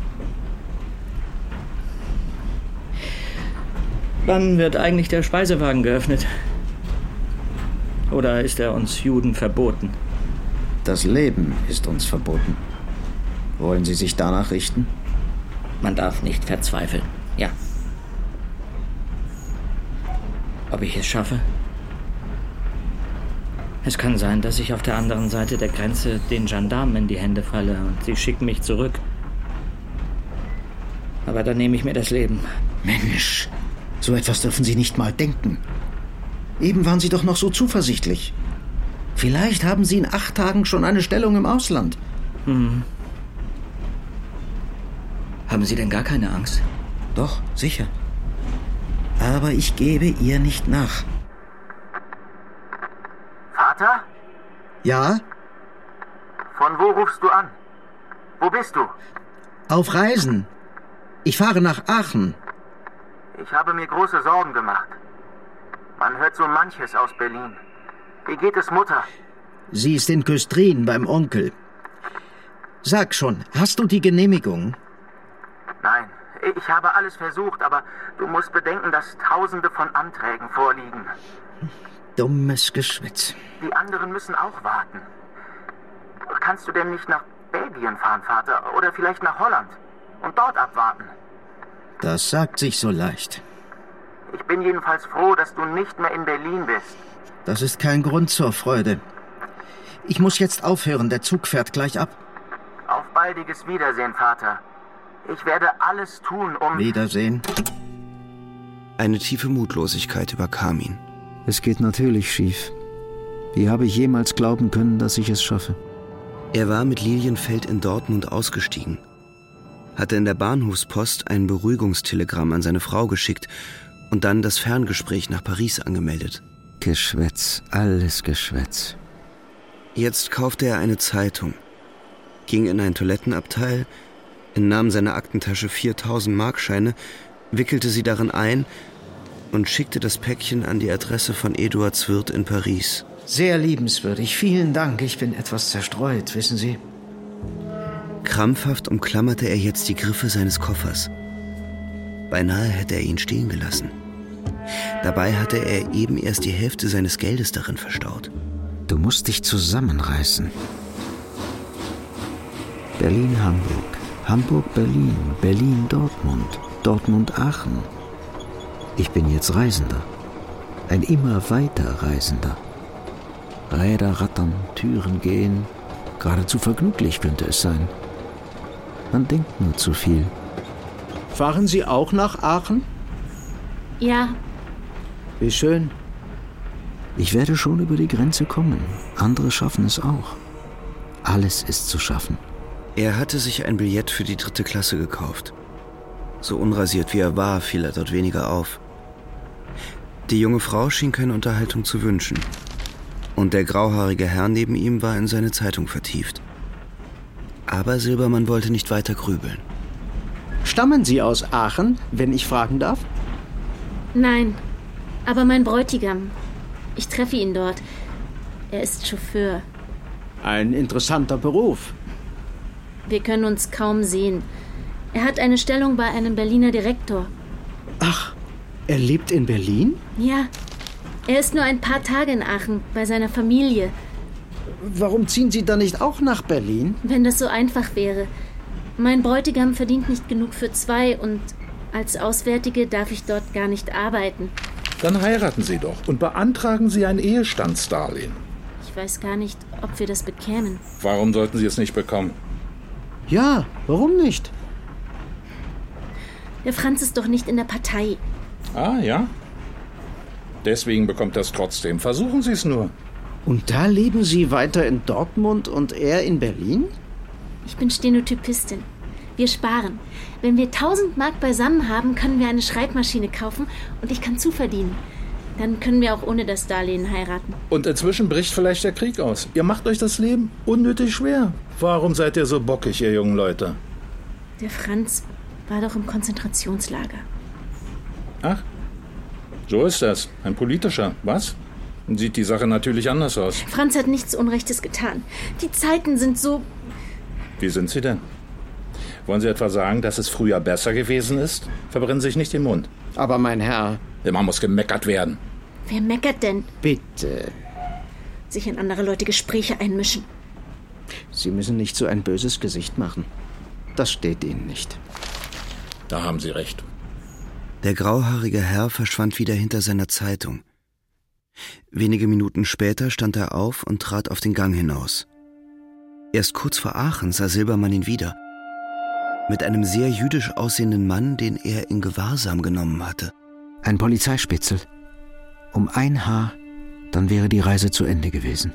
Wann wird eigentlich der Speisewagen geöffnet? Oder ist er uns Juden verboten? Das Leben ist uns verboten. Wollen Sie sich danach richten? Man darf nicht verzweifeln. Ja. Ob ich es schaffe? Es kann sein, dass ich auf der anderen Seite der Grenze den Gendarmen in die Hände falle und sie schicken mich zurück. Aber dann nehme ich mir das Leben. Mensch, so etwas dürfen Sie nicht mal denken. Eben waren Sie doch noch so zuversichtlich. Vielleicht haben Sie in 8 Tagen schon eine Stellung im Ausland. Hm. Haben Sie denn gar keine Angst? Doch, sicher. Aber ich gebe ihr nicht nach. Vater? Ja? Von wo rufst du an? Wo bist du? Auf Reisen. Ich fahre nach Aachen. Ich habe mir große Sorgen gemacht. Man hört so manches aus Berlin. Wie geht es Mutter? Sie ist in Küstrin beim Onkel. Sag schon, hast du die Genehmigung? Nein, ich habe alles versucht, aber du musst bedenken, dass Tausende von Anträgen vorliegen. Dummes Geschwätz. Die anderen müssen auch warten. Kannst du denn nicht nach Belgien fahren, Vater? Oder vielleicht nach Holland und dort abwarten? Das sagt sich so leicht. Ich bin jedenfalls froh, dass du nicht mehr in Berlin bist. Das ist kein Grund zur Freude. Ich muss jetzt aufhören, der Zug fährt gleich ab. Auf baldiges Wiedersehen, Vater. Ich werde alles tun, um... Wiedersehen. Eine tiefe Mutlosigkeit überkam ihn. Es geht natürlich schief. Wie habe ich jemals glauben können, dass ich es schaffe? Er war mit Lilienfeld in Dortmund ausgestiegen, hatte in der Bahnhofspost ein Beruhigungstelegramm an seine Frau geschickt und dann das Ferngespräch nach Paris angemeldet. Geschwätz, alles Geschwätz. Jetzt kaufte er eine Zeitung, ging in ein Toilettenabteil, entnahm seiner Aktentasche 4.000 Markscheine, wickelte sie darin ein und schickte das Päckchen an die Adresse von Eduards Wirt in Paris. Sehr liebenswürdig, vielen Dank. Ich bin etwas zerstreut, wissen Sie. Krampfhaft umklammerte er jetzt die Griffe seines Koffers. Beinahe hätte er ihn stehen gelassen. Dabei hatte er eben erst die Hälfte seines Geldes darin verstaut. Du musst dich zusammenreißen. Berlin-Hamburg, Hamburg-Berlin, Berlin-Dortmund, Dortmund-Aachen. Ich bin jetzt Reisender. Ein immer weiter Reisender. Räder rattern, Türen gehen. Geradezu vergnüglich könnte es sein. Man denkt nur zu viel. Fahren Sie auch nach Aachen? Ja. Wie schön. Ich werde schon über die Grenze kommen. Andere schaffen es auch. Alles ist zu schaffen. Er hatte sich ein Billett für die 3. Klasse gekauft. So unrasiert wie er war, fiel er dort weniger auf. Die junge Frau schien keine Unterhaltung zu wünschen. Und der grauhaarige Herr neben ihm war in seine Zeitung vertieft. Aber Silbermann wollte nicht weiter grübeln. Stammen Sie aus Aachen, wenn ich fragen darf? Nein, aber mein Bräutigam. Ich treffe ihn dort. Er ist Chauffeur. Ein interessanter Beruf. Wir können uns kaum sehen. Er hat eine Stellung bei einem Berliner Direktor. Ach, er lebt in Berlin? Ja. Er ist nur ein paar Tage in Aachen bei seiner Familie. Warum ziehen Sie dann nicht auch nach Berlin? Wenn das so einfach wäre. Mein Bräutigam verdient nicht genug für 2 und als Auswärtige darf ich dort gar nicht arbeiten. Dann heiraten Sie doch und beantragen Sie ein Ehestandsdarlehen. Ich weiß gar nicht, ob wir das bekämen. Warum sollten Sie es nicht bekommen? Ja, warum nicht? Der Franz ist doch nicht in der Partei. Ah, ja? Deswegen bekommt er es trotzdem. Versuchen Sie es nur. Und da leben Sie weiter in Dortmund und er in Berlin? Ich bin Stenotypistin. Wir sparen. Wenn wir 1000 Mark beisammen haben, können wir eine Schreibmaschine kaufen und ich kann zuverdienen. Dann können wir auch ohne das Darlehen heiraten. Und inzwischen bricht vielleicht der Krieg aus. Ihr macht euch das Leben unnötig schwer. Warum seid ihr so bockig, ihr jungen Leute? Der Franz war doch im Konzentrationslager. Ach, so ist das. Ein politischer, was? Sieht die Sache natürlich anders aus. Franz hat nichts Unrechtes getan. Die Zeiten sind so... Wie sind sie denn? Wollen Sie etwa sagen, dass es früher besser gewesen ist? Verbrennen Sie sich nicht den Mund. Aber mein Herr... Immer muss gemeckert werden. Wer meckert denn? Bitte. Sich in andere Leute Gespräche einmischen. Sie müssen nicht so ein böses Gesicht machen. Das steht Ihnen nicht. Da haben Sie recht. Der grauhaarige Herr verschwand wieder hinter seiner Zeitung. Wenige Minuten später stand er auf und trat auf den Gang hinaus. Erst kurz vor Aachen sah Silbermann ihn wieder. mit einem sehr jüdisch aussehenden Mann, den er in Gewahrsam genommen hatte. Ein Polizeispitzel. Um ein Haar, dann wäre die Reise zu Ende gewesen.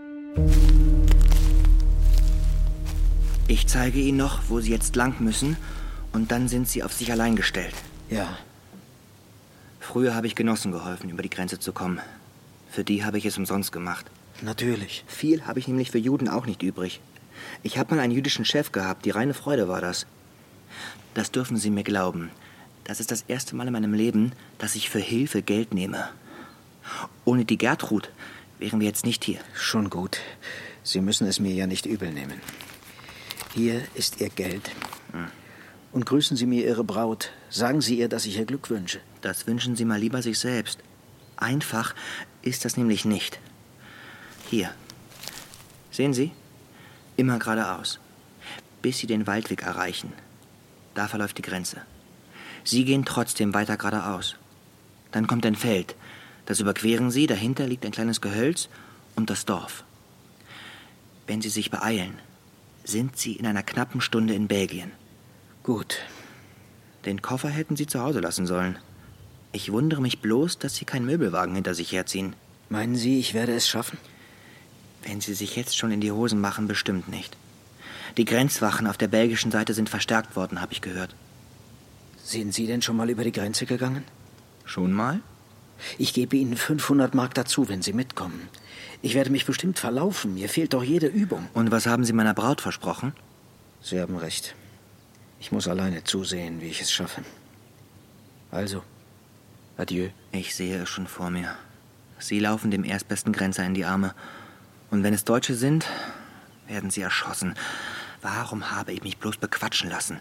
Ich zeige Ihnen noch, wo Sie jetzt lang müssen, und dann sind Sie auf sich allein gestellt. Ja. Früher habe ich Genossen geholfen, über die Grenze zu kommen. Für die habe ich es umsonst gemacht. Natürlich. Viel habe ich nämlich für Juden auch nicht übrig. Ich habe mal einen jüdischen Chef gehabt, die reine Freude war das. Das dürfen Sie mir glauben. Das ist das erste Mal in meinem Leben, dass ich für Hilfe Geld nehme. Ohne die Gertrud wären wir jetzt nicht hier. Schon gut. Sie müssen es mir ja nicht übel nehmen. Hier ist Ihr Geld. Und grüßen Sie mir Ihre Braut. Sagen Sie ihr, dass ich ihr Glück wünsche. Das wünschen Sie mal lieber sich selbst. Einfach ist das nämlich nicht. Hier. Sehen Sie? Immer geradeaus. Bis Sie den Waldweg erreichen. Da verläuft die Grenze. Sie gehen trotzdem weiter geradeaus. Dann kommt ein Feld. Das überqueren Sie. Dahinter liegt ein kleines Gehölz und das Dorf. Wenn Sie sich beeilen, sind Sie in einer knappen Stunde in Belgien. Gut. Den Koffer hätten Sie zu Hause lassen sollen. Ich wundere mich bloß, dass Sie keinen Möbelwagen hinter sich herziehen. Meinen Sie, ich werde es schaffen? Wenn Sie sich jetzt schon in die Hosen machen, bestimmt nicht. Die Grenzwachen auf der belgischen Seite sind verstärkt worden, habe ich gehört. Sind Sie denn schon mal über die Grenze gegangen? Schon mal? Ich gebe Ihnen 500 Mark dazu, wenn Sie mitkommen. Ich werde mich bestimmt verlaufen. Mir fehlt doch jede Übung. Und was haben Sie meiner Braut versprochen? Sie haben recht. Ich muss alleine zusehen, wie ich es schaffe. Also, adieu. Ich sehe es schon vor mir. Sie laufen dem erstbesten Grenzer in die Arme. Und wenn es Deutsche sind, werden sie erschossen. Warum habe ich mich bloß bequatschen lassen?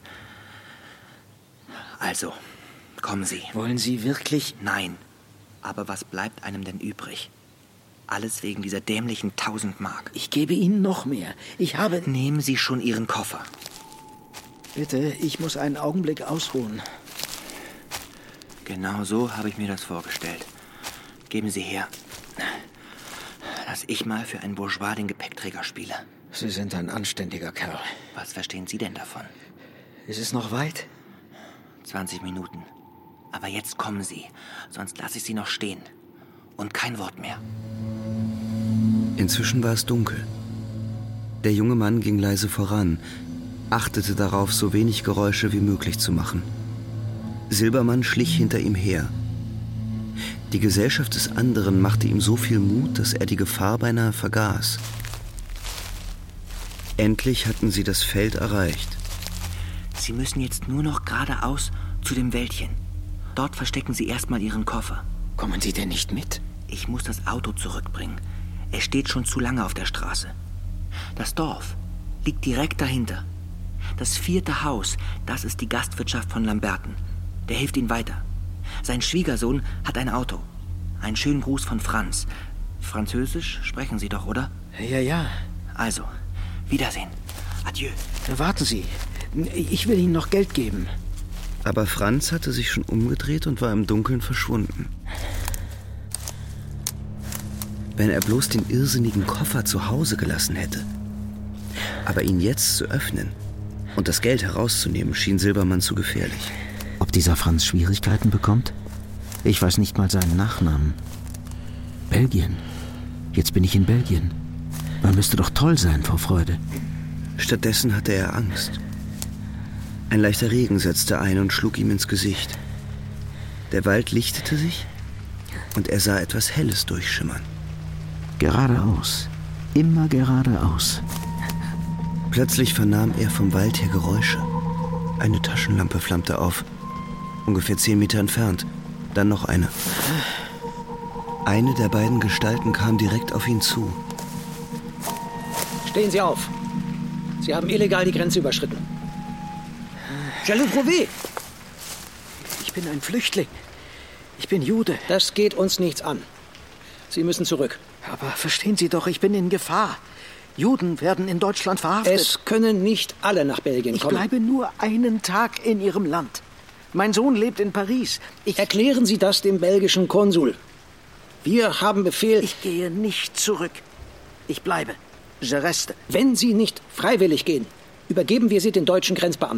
Also, kommen Sie. Wollen Sie wirklich? Nein. Aber was bleibt einem denn übrig? Alles wegen dieser dämlichen 1000 Mark. Ich gebe Ihnen noch mehr. Ich habe... Nehmen Sie schon Ihren Koffer. Bitte, ich muss einen Augenblick ausruhen. Genau so habe ich mir das vorgestellt. Geben Sie her. Dass ich mal für einen Bourgeois den Gepäckträger spiele. Sie sind ein anständiger Kerl. Was verstehen Sie denn davon? Ist es noch weit? 20 Minuten. Aber jetzt kommen Sie, sonst lasse ich Sie noch stehen. Und kein Wort mehr. Inzwischen war es dunkel. Der junge Mann ging leise voran, achtete darauf, so wenig Geräusche wie möglich zu machen. Silbermann schlich hinter ihm her. Die Gesellschaft des anderen machte ihm so viel Mut, dass er die Gefahr beinahe vergaß. Endlich hatten sie das Feld erreicht. Sie müssen jetzt nur noch geradeaus zu dem Wäldchen. Dort verstecken Sie erstmal Ihren Koffer. Kommen Sie denn nicht mit? Ich muss das Auto zurückbringen. Es steht schon zu lange auf der Straße. Das Dorf liegt direkt dahinter. Das 4. Haus, das ist die Gastwirtschaft von Lamberten. Der hilft Ihnen weiter. Sein Schwiegersohn hat ein Auto. Einen schönen Gruß von Franz. Französisch sprechen Sie doch, oder? Ja, ja. Also, Wiedersehen. Adieu. Warten Sie. Ich will Ihnen noch Geld geben. Aber Franz hatte sich schon umgedreht und war im Dunkeln verschwunden. Wenn er bloß den irrsinnigen Koffer zu Hause gelassen hätte. Aber ihn jetzt zu öffnen und das Geld herauszunehmen, schien Silbermann zu gefährlich. Ob dieser Franz Schwierigkeiten bekommt? Ich weiß nicht mal seinen Nachnamen. Belgien. Jetzt bin ich in Belgien. Man müsste doch toll sein vor Freude. Stattdessen hatte er Angst. Ein leichter Regen setzte ein und schlug ihm ins Gesicht. Der Wald lichtete sich und er sah etwas Helles durchschimmern. Geradeaus. Immer geradeaus. Plötzlich vernahm er vom Wald her Geräusche. Eine Taschenlampe flammte auf. Ungefähr 10 Meter entfernt. Dann noch eine. Eine der beiden Gestalten kam direkt auf ihn zu. Stehen Sie auf. Sie haben illegal die Grenze überschritten. Jaloux Prouvé! Ich bin ein Flüchtling. Ich bin Jude. Das geht uns nichts an. Sie müssen zurück. Aber verstehen Sie doch, ich bin in Gefahr. Juden werden in Deutschland verhaftet. Es können nicht alle nach Belgien kommen. Ich bleibe nur einen Tag in Ihrem Land. Mein Sohn lebt in Paris. Erklären Sie das dem belgischen Konsul. Wir haben Befehl... Ich gehe nicht zurück. Ich bleibe. Je reste. Wenn Sie nicht freiwillig gehen, übergeben wir Sie den deutschen Grenzbeamten.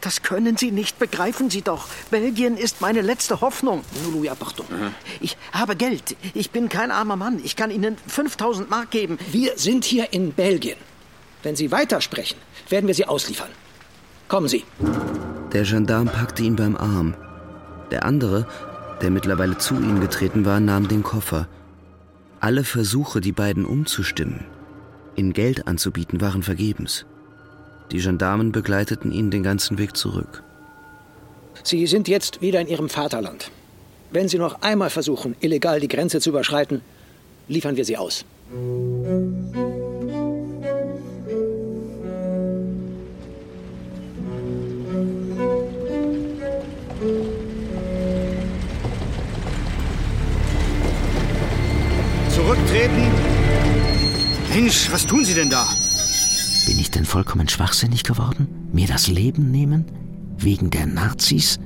Das können Sie nicht, begreifen Sie doch. Belgien ist meine letzte Hoffnung. Louis, pardon. Ich habe Geld. Ich bin kein armer Mann. Ich kann Ihnen 5000 Mark geben. Wir sind hier in Belgien. Wenn Sie weitersprechen, werden wir Sie ausliefern. Kommen Sie. Der Gendarm packte ihn beim Arm. Der andere, der mittlerweile zu ihm getreten war, nahm den Koffer. Alle Versuche, die beiden umzustimmen, ihn Geld anzubieten, waren vergebens. Die Gendarmen begleiteten ihn den ganzen Weg zurück. Sie sind jetzt wieder in Ihrem Vaterland. Wenn Sie noch einmal versuchen, illegal die Grenze zu überschreiten, liefern wir Sie aus. Zurücktreten! Mensch, was tun Sie denn da? Bin ich denn vollkommen schwachsinnig geworden? Mir das Leben nehmen? Wegen der Nazis?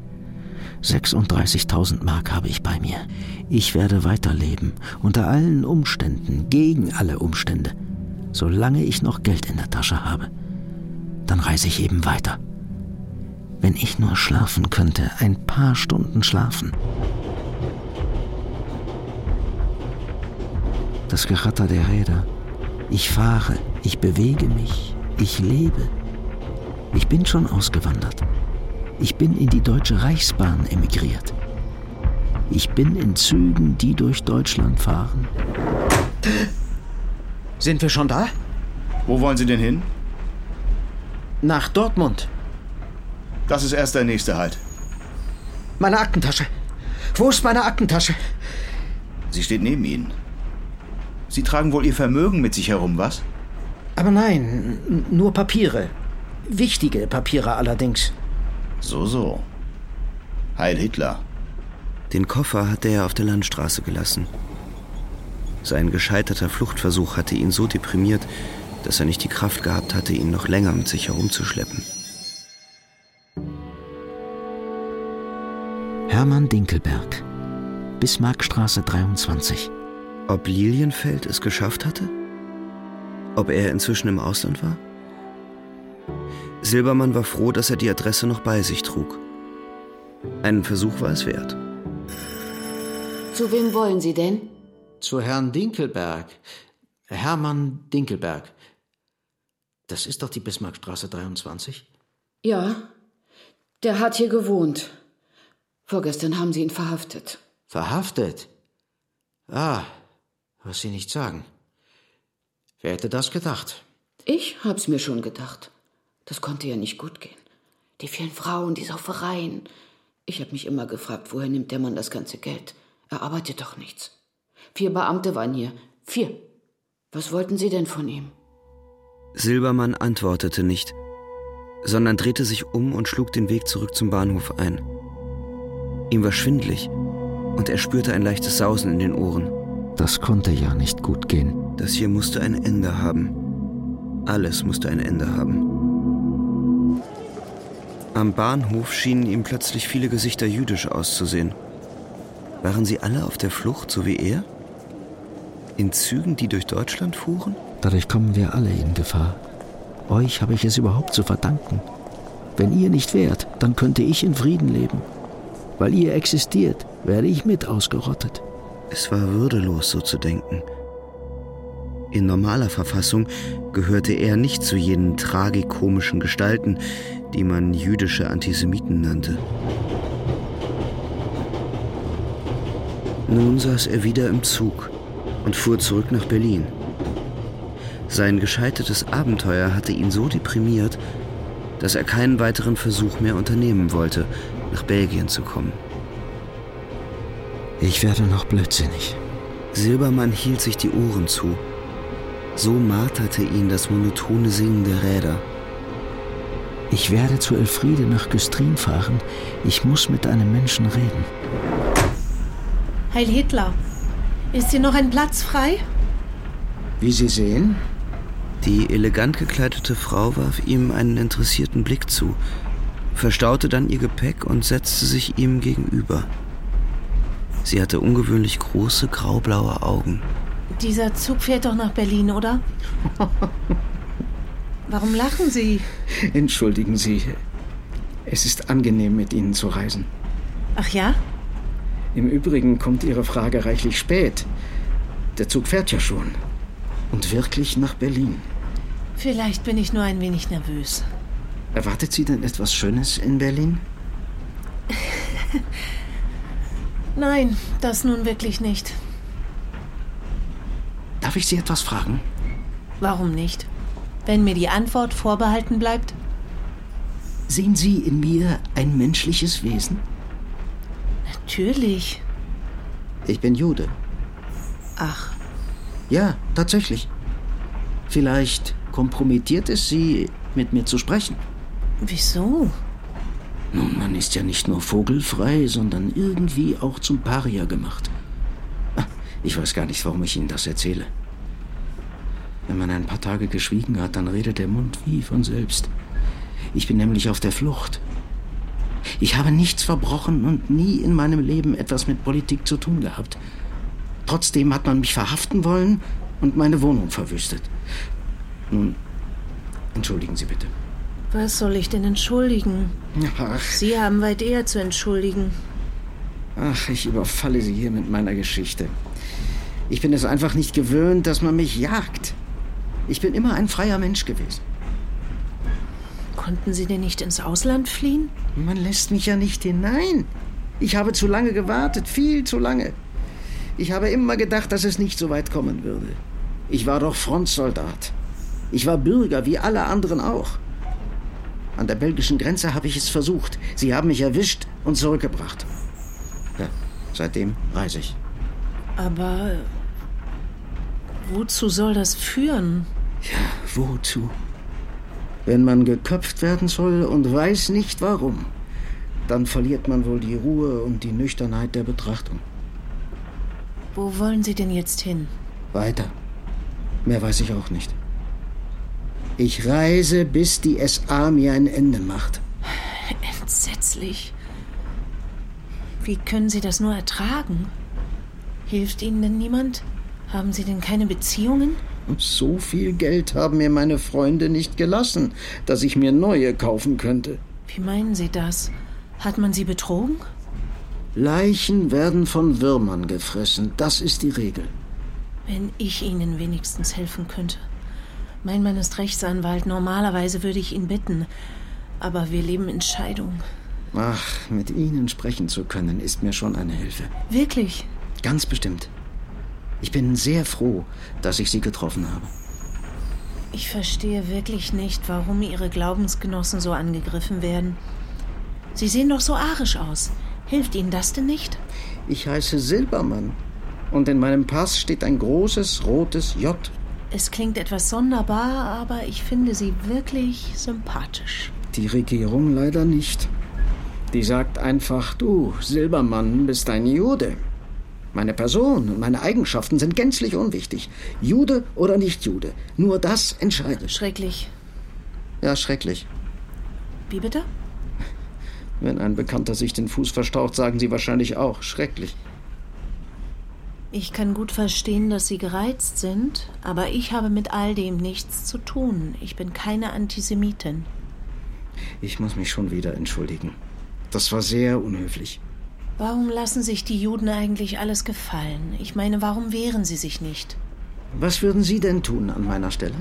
36.000 Mark habe ich bei mir. Ich werde weiterleben, unter allen Umständen, gegen alle Umstände. Solange ich noch Geld in der Tasche habe, dann reise ich eben weiter. Wenn ich nur schlafen könnte, ein paar Stunden schlafen. Das Geratter der Räder. Ich fahre, ich bewege mich, ich lebe. Ich bin schon ausgewandert. Ich bin in die Deutsche Reichsbahn emigriert. Ich bin in Zügen, die durch Deutschland fahren. Sind wir schon da? Wo wollen Sie denn hin? Nach Dortmund. Das ist erst der nächste Halt. Meine Aktentasche. Wo ist meine Aktentasche? Sie steht neben Ihnen. Sie tragen wohl Ihr Vermögen mit sich herum, was? Aber nein, nur Papiere. Wichtige Papiere allerdings. So. Heil Hitler. Den Koffer hatte er auf der Landstraße gelassen. Sein gescheiterter Fluchtversuch hatte ihn so deprimiert, dass er nicht die Kraft gehabt hatte, ihn noch länger mit sich herumzuschleppen. Hermann Dinkelberg, Bismarckstraße 23. Ob Lilienfeld es geschafft hatte? Ob er inzwischen im Ausland war? Silbermann war froh, dass er die Adresse noch bei sich trug. Einen Versuch war es wert. Zu wem wollen Sie denn? Zu Herrn Dinkelberg. Hermann Dinkelberg. Das ist doch die Bismarckstraße 23? Ja, der hat hier gewohnt. Vorgestern haben Sie ihn verhaftet. Verhaftet? Ah, was Sie nicht sagen. Wer hätte das gedacht? Ich hab's mir schon gedacht. Das konnte ja nicht gut gehen. Die vielen Frauen, die Saufereien. Ich hab mich immer gefragt, woher nimmt der Mann das ganze Geld? Er arbeitet doch nichts. 4 Beamte waren hier. 4. Was wollten Sie denn von ihm? Silbermann antwortete nicht, sondern drehte sich um und schlug den Weg zurück zum Bahnhof ein. Ihm war schwindelig und er spürte ein leichtes Sausen in den Ohren. Das konnte ja nicht gut gehen. Das hier musste ein Ende haben. Alles musste ein Ende haben. Am Bahnhof schienen ihm plötzlich viele Gesichter jüdisch auszusehen. Waren sie alle auf der Flucht, so wie er? In Zügen, die durch Deutschland fuhren? Dadurch kommen wir alle in Gefahr. Euch habe ich es überhaupt zu verdanken. Wenn ihr nicht wärt, dann könnte ich in Frieden leben. Weil ihr existiert, werde ich mit ausgerottet. Es war würdelos, so zu denken. In normaler Verfassung gehörte er nicht zu jenen tragikomischen Gestalten, die man jüdische Antisemiten nannte. Nun saß er wieder im Zug und fuhr zurück nach Berlin. Sein gescheitertes Abenteuer hatte ihn so deprimiert, dass er keinen weiteren Versuch mehr unternehmen wollte, nach Belgien zu kommen. Ich werde noch blödsinnig. Silbermann hielt sich die Ohren zu. So marterte ihn das monotone Singen der Räder. Ich werde zu Elfriede nach Küstrin fahren. Ich muss mit einem Menschen reden. Heil Hitler, ist hier noch ein Platz frei? Wie Sie sehen. Die elegant gekleidete Frau warf ihm einen interessierten Blick zu, verstaute dann ihr Gepäck und setzte sich ihm gegenüber. Sie hatte ungewöhnlich große, graublaue Augen. Dieser Zug fährt doch nach Berlin, oder? Warum lachen Sie? Entschuldigen Sie. Es ist angenehm, mit Ihnen zu reisen. Ach ja? Im Übrigen kommt Ihre Frage reichlich spät. Der Zug fährt ja schon. Und wirklich nach Berlin. Vielleicht bin ich nur ein wenig nervös. Erwartet Sie denn etwas Schönes in Berlin? Nein, das nun wirklich nicht. Darf ich Sie etwas fragen? Warum nicht? Wenn mir die Antwort vorbehalten bleibt? Sehen Sie in mir ein menschliches Wesen? Natürlich. Ich bin Jude. Ach. Ja, tatsächlich. Vielleicht kompromittiert es Sie, mit mir zu sprechen. Wieso? Nun, man ist ja nicht nur vogelfrei, sondern irgendwie auch zum Paria gemacht. Ich weiß gar nicht, warum ich Ihnen das erzähle. Wenn man ein paar Tage geschwiegen hat, dann redet der Mund wie von selbst. Ich bin nämlich auf der Flucht. Ich habe nichts verbrochen und nie in meinem Leben etwas mit Politik zu tun gehabt. Trotzdem hat man mich verhaften wollen und meine Wohnung verwüstet. Nun, entschuldigen Sie bitte. Was soll ich denn entschuldigen? Ach. Sie haben weit eher zu entschuldigen. Ach, ich überfalle Sie hier mit meiner Geschichte. Ich bin es einfach nicht gewöhnt, dass man mich jagt. Ich bin immer ein freier Mensch gewesen. Konnten Sie denn nicht ins Ausland fliehen? Man lässt mich ja nicht hinein. Ich habe zu lange gewartet, viel zu lange. Ich habe immer gedacht, dass es nicht so weit kommen würde. Ich war doch Frontsoldat. Ich war Bürger, wie alle anderen auch. An der belgischen Grenze habe ich es versucht. Sie haben mich erwischt und zurückgebracht. Ja, seitdem reise ich. Aber wozu soll das führen? Ja, wozu? Wenn man geköpft werden soll und weiß nicht warum, dann verliert man wohl die Ruhe und die Nüchternheit der Betrachtung. Wo wollen Sie denn jetzt hin? Weiter. Mehr weiß ich auch nicht. Ich reise, bis die SA mir ein Ende macht. Entsetzlich. Wie können Sie das nur ertragen? Hilft Ihnen denn niemand? Haben Sie denn keine Beziehungen? Und so viel Geld haben mir meine Freunde nicht gelassen, dass ich mir neue kaufen könnte. Wie meinen Sie das? Hat man Sie betrogen? Leichen werden von Würmern gefressen, das ist die Regel. Wenn ich Ihnen wenigstens helfen könnte. Mein Mann ist Rechtsanwalt, normalerweise würde ich ihn bitten. Aber wir leben in Scheidung. Ach, mit Ihnen sprechen zu können, ist mir schon eine Hilfe. Wirklich? Ganz bestimmt. Ich bin sehr froh, dass ich Sie getroffen habe. Ich verstehe wirklich nicht, warum Ihre Glaubensgenossen so angegriffen werden. Sie sehen doch so arisch aus. Hilft Ihnen das denn nicht? Ich heiße Silbermann. Und in meinem Pass steht ein großes rotes J. Es klingt etwas sonderbar, aber ich finde Sie wirklich sympathisch. Die Regierung leider nicht. Die sagt einfach, du, Silbermann, bist ein Jude. Meine Person und meine Eigenschaften sind gänzlich unwichtig. Jude oder nicht Jude. Nur das entscheidet. Schrecklich. Ja, schrecklich. Wie bitte? Wenn ein Bekannter sich den Fuß verstaucht, sagen Sie wahrscheinlich auch schrecklich. Ich kann gut verstehen, dass Sie gereizt sind, aber ich habe mit all dem nichts zu tun. Ich bin keine Antisemitin. Ich muss mich schon wieder entschuldigen. Das war sehr unhöflich. Warum lassen sich die Juden eigentlich alles gefallen? Ich meine, warum wehren sie sich nicht? Was würden Sie denn tun an meiner Stelle?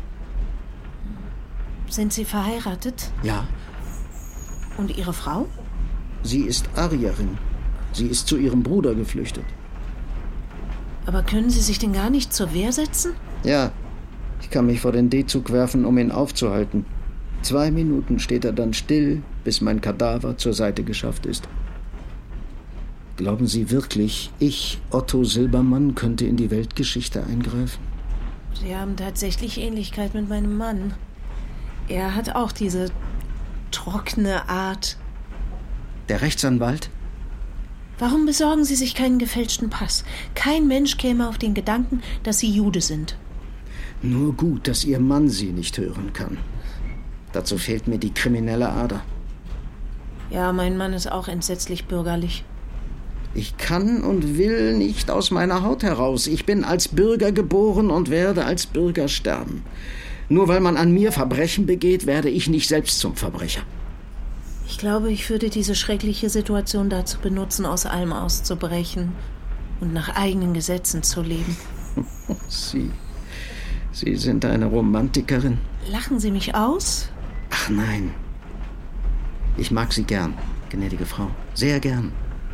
Sind Sie verheiratet? Ja. Und Ihre Frau? Sie ist Arierin. Sie ist zu ihrem Bruder geflüchtet. Aber können Sie sich denn gar nicht zur Wehr setzen? Ja, ich kann mich vor den D-Zug werfen, um ihn aufzuhalten. 2 Minuten steht er dann still, bis mein Kadaver zur Seite geschafft ist. Glauben Sie wirklich, ich, Otto Silbermann, könnte in die Weltgeschichte eingreifen? Sie haben tatsächlich Ähnlichkeit mit meinem Mann. Er hat auch diese trockene Art. Der Rechtsanwalt? Warum besorgen Sie sich keinen gefälschten Pass? Kein Mensch käme auf den Gedanken, dass Sie Jude sind. Nur gut, dass Ihr Mann Sie nicht hören kann. Dazu fehlt mir die kriminelle Ader. Ja, mein Mann ist auch entsetzlich bürgerlich. Ich kann und will nicht aus meiner Haut heraus. Ich bin als Bürger geboren und werde als Bürger sterben. Nur weil man an mir Verbrechen begeht, werde ich nicht selbst zum Verbrecher. Ich glaube, ich würde diese schreckliche Situation dazu benutzen, aus allem auszubrechen und nach eigenen Gesetzen zu leben. Sie sind eine Romantikerin. Lachen Sie mich aus? Ach nein. Ich mag Sie gern, gnädige Frau. Sehr gern.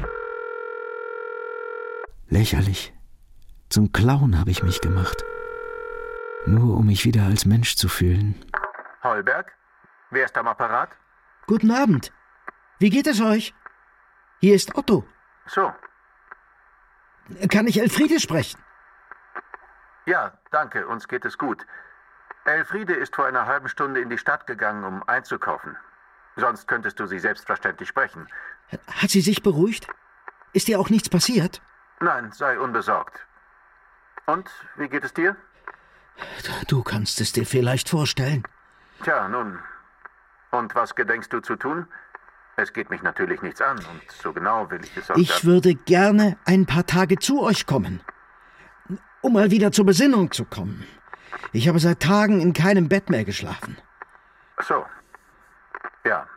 Lächerlich. Zum Clown habe ich mich gemacht. Nur um mich wieder als Mensch zu fühlen. Holberg? Wer ist am Apparat? Guten Abend. Wie geht es euch? Hier ist Otto. So. Kann ich Elfriede sprechen? Ja, danke, uns geht es gut. Elfriede ist vor einer halben Stunde in die Stadt gegangen, um einzukaufen. Sonst könntest du sie selbstverständlich sprechen. Hat sie sich beruhigt? Ist ihr auch nichts passiert? Nein, sei unbesorgt. Und, wie geht es dir? Du kannst es dir vielleicht vorstellen. Tja, nun. Und was gedenkst du zu tun? Es geht mich natürlich nichts an und so genau will ich es auch. Ich würde gerne ein paar Tage zu euch kommen, um mal wieder zur Besinnung zu kommen. Ich habe seit Tagen in keinem Bett mehr geschlafen. So. Ja.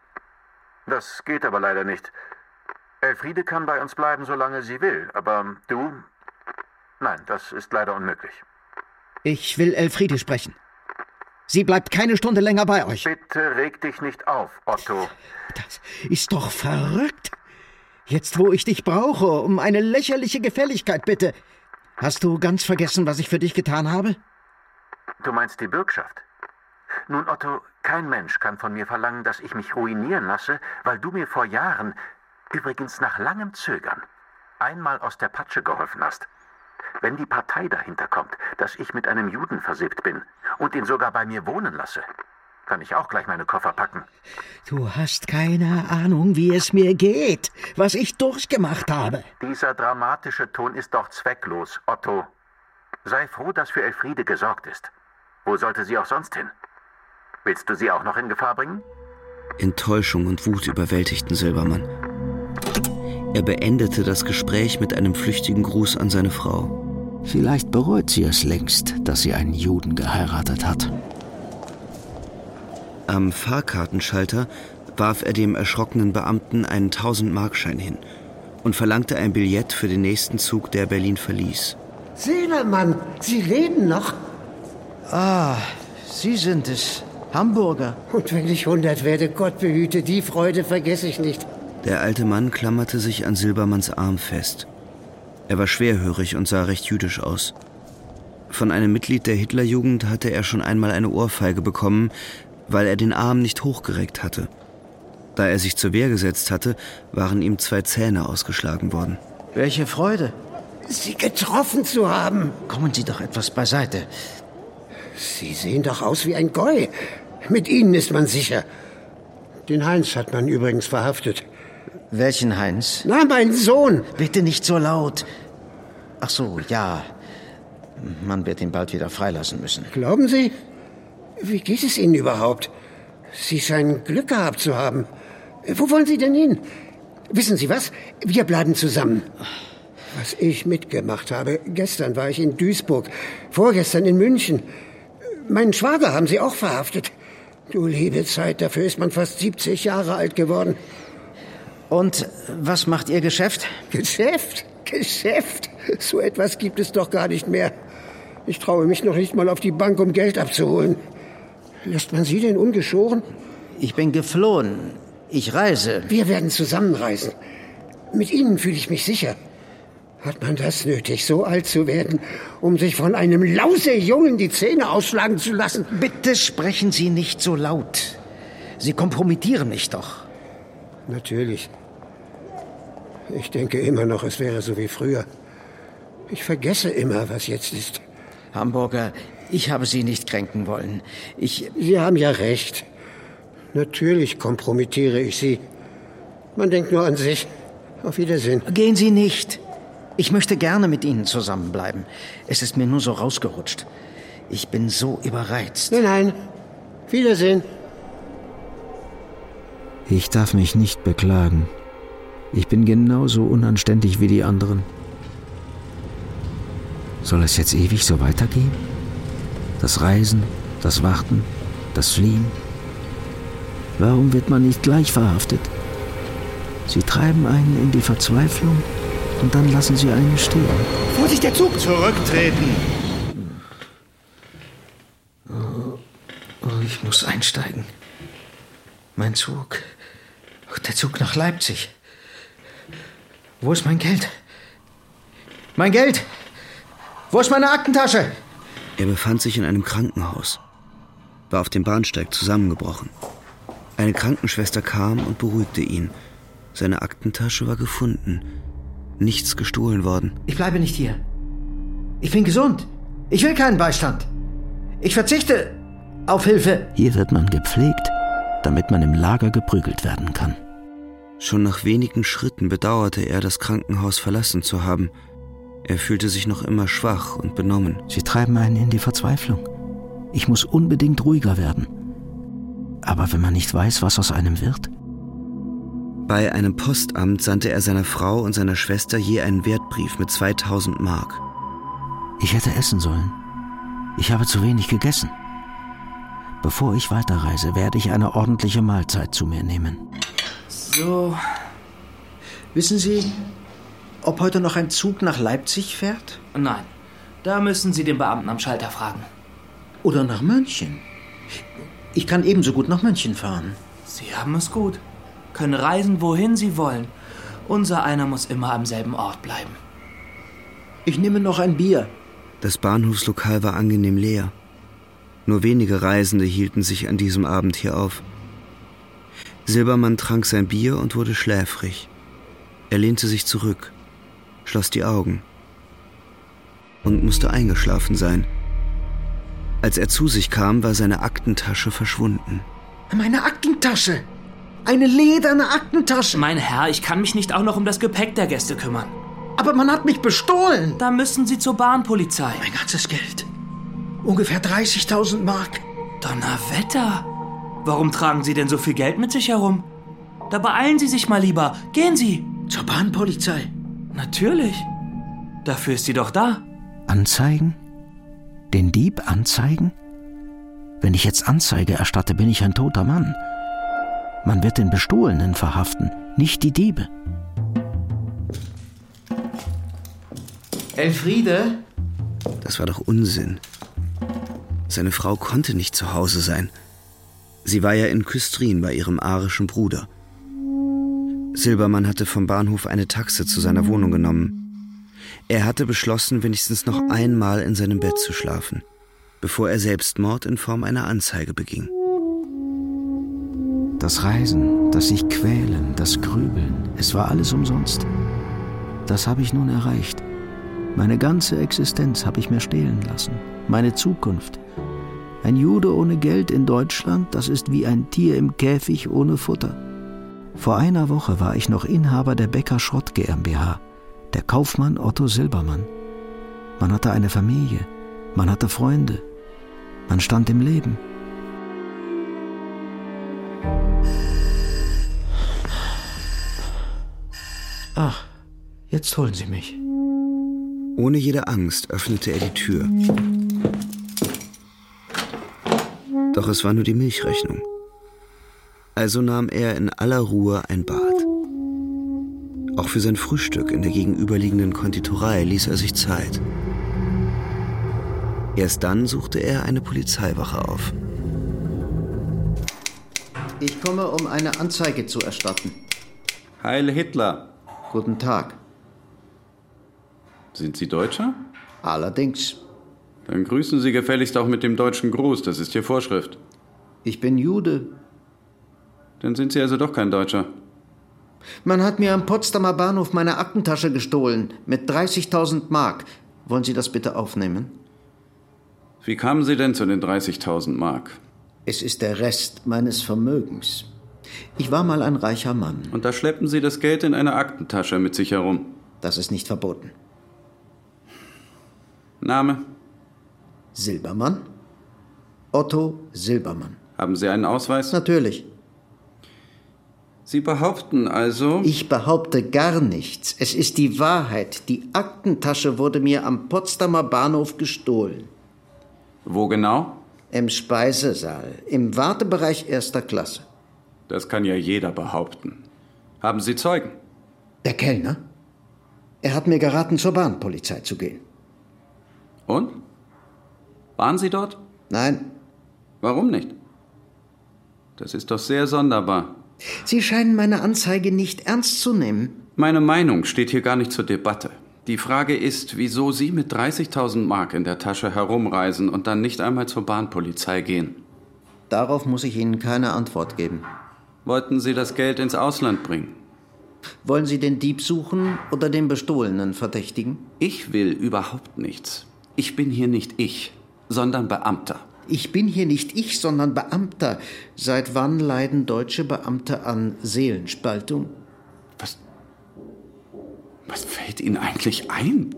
Das geht aber leider nicht. Elfriede kann bei uns bleiben, solange sie will, aber du... Nein, das ist leider unmöglich. Ich will Elfriede sprechen. Sie bleibt keine Stunde länger bei euch. Bitte reg dich nicht auf, Otto. Das ist doch verrückt. Jetzt, wo ich dich brauche, um eine lächerliche Gefälligkeit, bitte. Hast du ganz vergessen, was ich für dich getan habe? Du meinst die Bürgschaft? Nun, Otto, kein Mensch kann von mir verlangen, dass ich mich ruinieren lasse, weil du mir vor Jahren, übrigens nach langem Zögern, einmal aus der Patsche geholfen hast. Wenn die Partei dahinter kommt, dass ich mit einem Juden versiebt bin und ihn sogar bei mir wohnen lasse, kann ich auch gleich meine Koffer packen. Du hast keine Ahnung, wie es mir geht, was ich durchgemacht habe. Dieser dramatische Ton ist doch zwecklos, Otto. Sei froh, dass für Elfriede gesorgt ist. Wo sollte sie auch sonst hin? Willst du sie auch noch in Gefahr bringen? Enttäuschung und Wut überwältigten Silbermann. Er beendete das Gespräch mit einem flüchtigen Gruß an seine Frau. Vielleicht bereut sie es längst, dass sie einen Juden geheiratet hat. Am Fahrkartenschalter warf er dem erschrockenen Beamten einen 1000-Markschein hin und verlangte ein Billett für den nächsten Zug, der Berlin verließ. Silbermann, Sie leben noch? Ah, Sie sind es. Hamburger. Und wenn ich 100 werde, Gott behüte, die Freude vergesse ich nicht. Der alte Mann klammerte sich an Silbermanns Arm fest. Er war schwerhörig und sah recht jüdisch aus. Von einem Mitglied der Hitlerjugend hatte er schon einmal eine Ohrfeige bekommen, weil er den Arm nicht hochgereckt hatte. Da er sich zur Wehr gesetzt hatte, waren ihm 2 Zähne ausgeschlagen worden. Welche Freude. Sie getroffen zu haben. Kommen Sie doch etwas beiseite. Sie sehen doch aus wie ein Goi. Mit Ihnen ist man sicher. Den Heinz hat man übrigens verhaftet. Welchen Heinz? Na, mein Sohn. Bitte nicht so laut. Ach so, ja. Man wird ihn bald wieder freilassen müssen. Glauben Sie? Wie geht es Ihnen überhaupt? Sie scheinen Glück gehabt zu haben. Wo wollen Sie denn hin? Wissen Sie was? Wir bleiben zusammen. Was ich mitgemacht habe. Gestern war ich in Duisburg. Vorgestern in München. Meinen Schwager haben Sie auch verhaftet. Du liebe Zeit, dafür ist man fast 70 Jahre alt geworden. Und was macht Ihr Geschäft? Geschäft? Geschäft? So etwas gibt es doch gar nicht mehr. Ich traue mich noch nicht mal auf die Bank, um Geld abzuholen. Lässt man Sie denn ungeschoren? Ich bin geflohen. Ich reise. Wir werden zusammenreisen. Mit Ihnen fühle ich mich sicher. Hat man das nötig, so alt zu werden, um sich von einem Lausejungen die Zähne ausschlagen zu lassen? Bitte sprechen Sie nicht so laut. Sie kompromittieren mich doch. Natürlich. Ich denke immer noch, es wäre so wie früher. Ich vergesse immer, was jetzt ist. Hamburger, ich habe Sie nicht kränken wollen. Sie haben ja recht. Natürlich kompromittiere ich Sie. Man denkt nur an sich. Auf Wiedersehen. Gehen Sie nicht. Ich möchte gerne mit Ihnen zusammenbleiben. Es ist mir nur so rausgerutscht. Ich bin so überreizt. Nein. Wiedersehen. Ich darf mich nicht beklagen. Ich bin genauso unanständig wie die anderen. Soll es jetzt ewig so weitergehen? Das Reisen, das Warten, das Fliehen? Warum wird man nicht gleich verhaftet? Sie treiben einen in die Verzweiflung und dann lassen sie einen stehen. Vorsicht, der Zug! Zurücktreten! Ich muss einsteigen. Mein Zug. Der Zug nach Leipzig. Wo ist mein Geld? Mein Geld! Wo ist meine Aktentasche? Er befand sich in einem Krankenhaus, war auf dem Bahnsteig zusammengebrochen. Eine Krankenschwester kam und beruhigte ihn. Seine Aktentasche war gefunden. Nichts gestohlen worden. Ich bleibe nicht hier. Ich bin gesund. Ich will keinen Beistand. Ich verzichte auf Hilfe. Hier wird man gepflegt, damit man im Lager geprügelt werden kann. Schon nach wenigen Schritten bedauerte er, das Krankenhaus verlassen zu haben. Er fühlte sich noch immer schwach und benommen. Sie treiben einen in die Verzweiflung. Ich muss unbedingt ruhiger werden. Aber wenn man nicht weiß, was aus einem wird? Bei einem Postamt sandte er seiner Frau und seiner Schwester je einen Wertbrief mit 2000 Mark. Ich hätte essen sollen. Ich habe zu wenig gegessen. Bevor ich weiterreise, werde ich eine ordentliche Mahlzeit zu mir nehmen. So. Wissen Sie, ob heute noch ein Zug nach Leipzig fährt? Nein. Da müssen Sie den Beamten am Schalter fragen. Oder nach München? Ich kann ebenso gut nach München fahren. Sie haben es gut. Können reisen, wohin Sie wollen. Unser einer muss immer am selben Ort bleiben. Ich nehme noch ein Bier. Das Bahnhofslokal war angenehm leer. Nur wenige Reisende hielten sich an diesem Abend hier auf. Silbermann trank sein Bier und wurde schläfrig. Er lehnte sich zurück, schloss die Augen und musste eingeschlafen sein. Als er zu sich kam, war seine Aktentasche verschwunden. Meine Aktentasche! Eine lederne Aktentasche! Mein Herr, ich kann mich nicht auch noch um das Gepäck der Gäste kümmern. Aber man hat mich bestohlen! Da müssen Sie zur Bahnpolizei. Mein ganzes Geld. Ungefähr 30.000 Mark. Donnerwetter! Warum tragen Sie denn so viel Geld mit sich herum? Da beeilen Sie sich mal lieber. Gehen Sie! Zur Bahnpolizei? Natürlich. Dafür ist sie doch da. Anzeigen? Den Dieb anzeigen? Wenn ich jetzt Anzeige erstatte, bin ich ein toter Mann. Man wird den Bestohlenen verhaften, nicht die Diebe. Elfriede? Das war doch Unsinn. Seine Frau konnte nicht zu Hause sein. Sie war ja in Küstrin bei ihrem arischen Bruder. Silbermann hatte vom Bahnhof eine Taxe zu seiner Wohnung genommen. Er hatte beschlossen, wenigstens noch einmal in seinem Bett zu schlafen, bevor er Selbstmord in Form einer Anzeige beging. Das Reisen, das sich quälen, das Grübeln, es war alles umsonst. Das habe ich nun erreicht. Meine ganze Existenz habe ich mir stehlen lassen. Meine Zukunft. Ein Jude ohne Geld in Deutschland, das ist wie ein Tier im Käfig ohne Futter. Vor einer Woche war ich noch Inhaber der Becker Schrott GmbH, der Kaufmann Otto Silbermann. Man hatte eine Familie, man hatte Freunde, man stand im Leben. Ach, jetzt holen Sie mich. Ohne jede Angst öffnete er die Tür. Doch es war nur die Milchrechnung. Also nahm er in aller Ruhe ein Bad. Auch für sein Frühstück in der gegenüberliegenden Konditorei ließ er sich Zeit. Erst dann suchte er eine Polizeiwache auf. Ich komme, um eine Anzeige zu erstatten. Heil Hitler. Guten Tag. Sind Sie Deutscher? Allerdings. Dann grüßen Sie gefälligst auch mit dem deutschen Gruß, das ist hier Vorschrift. Ich bin Jude. Dann sind Sie also doch kein Deutscher. Man hat mir am Potsdamer Bahnhof meine Aktentasche gestohlen, mit 30.000 Mark. Wollen Sie das bitte aufnehmen? Wie kamen Sie denn zu den 30.000 Mark? Es ist der Rest meines Vermögens. Ich war mal ein reicher Mann. Und da schleppen Sie das Geld in einer Aktentasche mit sich herum? Das ist nicht verboten. Name? Silbermann. Otto Silbermann. Haben Sie einen Ausweis? Natürlich. Sie behaupten also... Ich behaupte gar nichts. Es ist die Wahrheit. Die Aktentasche wurde mir am Potsdamer Bahnhof gestohlen. Wo genau? Im Speisesaal, im Wartebereich 1. Klasse. Das kann ja jeder behaupten. Haben Sie Zeugen? Der Kellner? Er hat mir geraten, zur Bahnpolizei zu gehen. Und? Waren Sie dort? Nein. Warum nicht? Das ist doch sehr sonderbar. Sie scheinen meine Anzeige nicht ernst zu nehmen. Meine Meinung steht hier gar nicht zur Debatte. Die Frage ist, wieso Sie mit 30.000 Mark in der Tasche herumreisen und dann nicht einmal zur Bahnpolizei gehen. Darauf muss ich Ihnen keine Antwort geben. Wollten Sie das Geld ins Ausland bringen? Wollen Sie den Dieb suchen oder den bestohlenen verdächtigen? Ich will überhaupt nichts. Ich bin hier nicht ich, sondern Beamter. Ich bin hier nicht ich, sondern Beamter. Seit wann leiden deutsche Beamte an Seelenspaltung? Was fällt Ihnen eigentlich ein?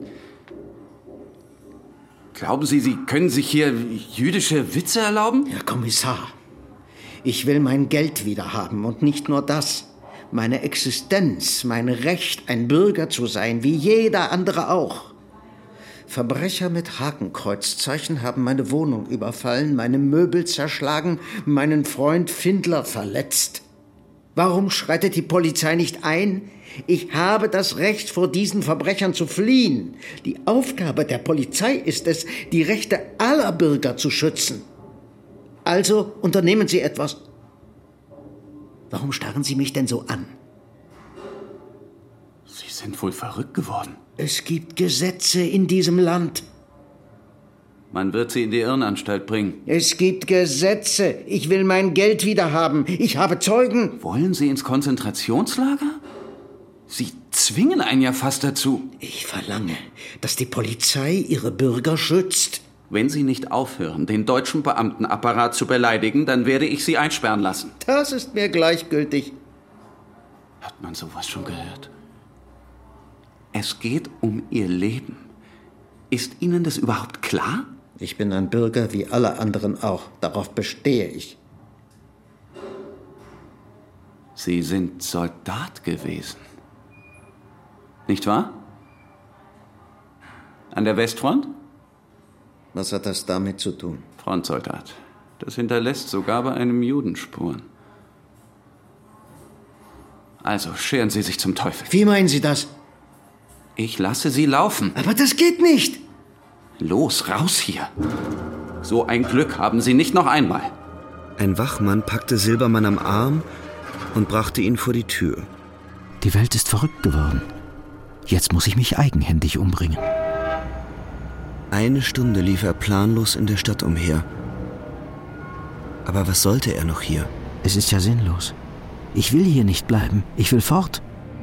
Glauben Sie, Sie können sich hier jüdische Witze erlauben? Herr Kommissar, ich will mein Geld wieder haben und nicht nur das. Meine Existenz, mein Recht, ein Bürger zu sein, wie jeder andere auch. Verbrecher mit Hakenkreuzzeichen haben meine Wohnung überfallen, meine Möbel zerschlagen, meinen Freund Findler verletzt. Warum schreitet die Polizei nicht ein? Ich habe das Recht, vor diesen Verbrechern zu fliehen. Die Aufgabe der Polizei ist es, die Rechte aller Bürger zu schützen. Also unternehmen Sie etwas. Warum starren Sie mich denn so an? Sie sind wohl verrückt geworden. Es gibt Gesetze in diesem Land. Man wird Sie in die Irrenanstalt bringen. Es gibt Gesetze. Ich will mein Geld wieder haben. Ich habe Zeugen. Wollen Sie ins Konzentrationslager? Sie zwingen einen ja fast dazu. Ich verlange, dass die Polizei ihre Bürger schützt. Wenn Sie nicht aufhören, den deutschen Beamtenapparat zu beleidigen, dann werde ich Sie einsperren lassen. Das ist mir gleichgültig. Hat man sowas schon gehört? Es geht um Ihr Leben. Ist Ihnen das überhaupt klar? Ich bin ein Bürger wie alle anderen auch. Darauf bestehe ich. Sie sind Soldat gewesen. Nicht wahr? An der Westfront? Was hat das damit zu tun? Frontsoldat. Das hinterlässt sogar bei einem Juden Spuren. Also, scheren Sie sich zum Teufel. Wie meinen Sie das? Ich lasse Sie laufen. Aber das geht nicht. Los, raus hier. So ein Glück haben Sie nicht noch einmal. Ein Wachmann packte Silbermann am Arm und brachte ihn vor die Tür. Die Welt ist verrückt geworden. Jetzt muss ich mich eigenhändig umbringen. Eine Stunde lief er planlos in der Stadt umher. Aber was sollte er noch hier? Es ist ja sinnlos. Ich will hier nicht bleiben. Ich will fort.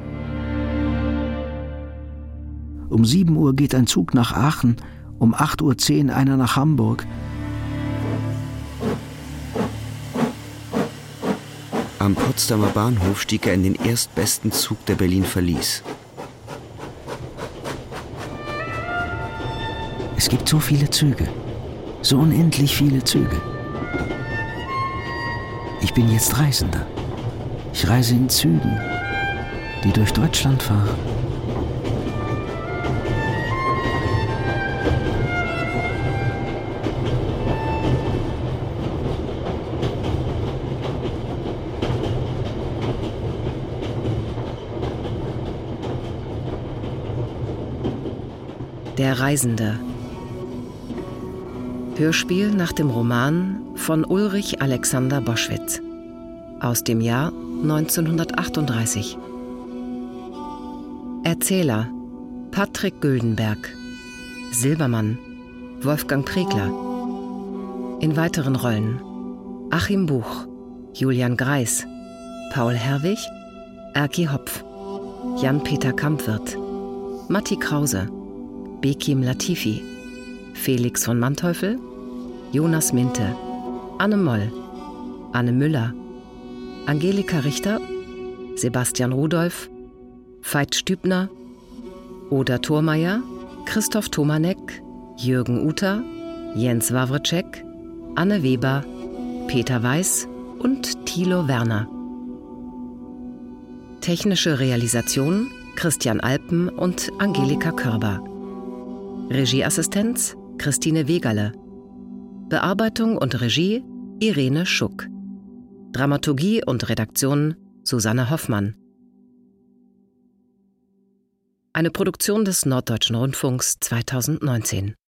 Um 7 Uhr geht ein Zug nach Aachen, um 8:10 Uhr einer nach Hamburg. Am Potsdamer Bahnhof stieg er in den erstbesten Zug, der Berlin verließ. Es gibt so viele Züge. So unendlich viele Züge. Ich bin jetzt Reisender. Ich reise in Zügen, die durch Deutschland fahren. Der Reisende. Hörspiel nach dem Roman von Ulrich Alexander Boschwitz aus dem Jahr 1938. Erzähler Patrick Güldenberg. Silbermann Wolfgang Pregler. In weiteren Rollen Achim Buch, Julian Greis, Paul Herwig, Erki Hopf, Jan-Peter Kampwirth, Matti Krause, Bekim Latifi, Felix von Manteuffel, Jonas Minte, Anne Moll, Anne Müller, Angelika Richter, Sebastian Rudolph, Veit Stübner, Oda Thormeier, Christoph Tomanek, Jürgen Uter, Jens Wawritschek, Anne Weber, Peter Weiß und Thilo Werner. Technische Realisation Christian Alpen und Angelika Körber. Regieassistenz Christine Wegerle. Bearbeitung und Regie Irene Schuck. Dramaturgie und Redaktion Susanne Hoffmann. Eine Produktion des Norddeutschen Rundfunks 2019.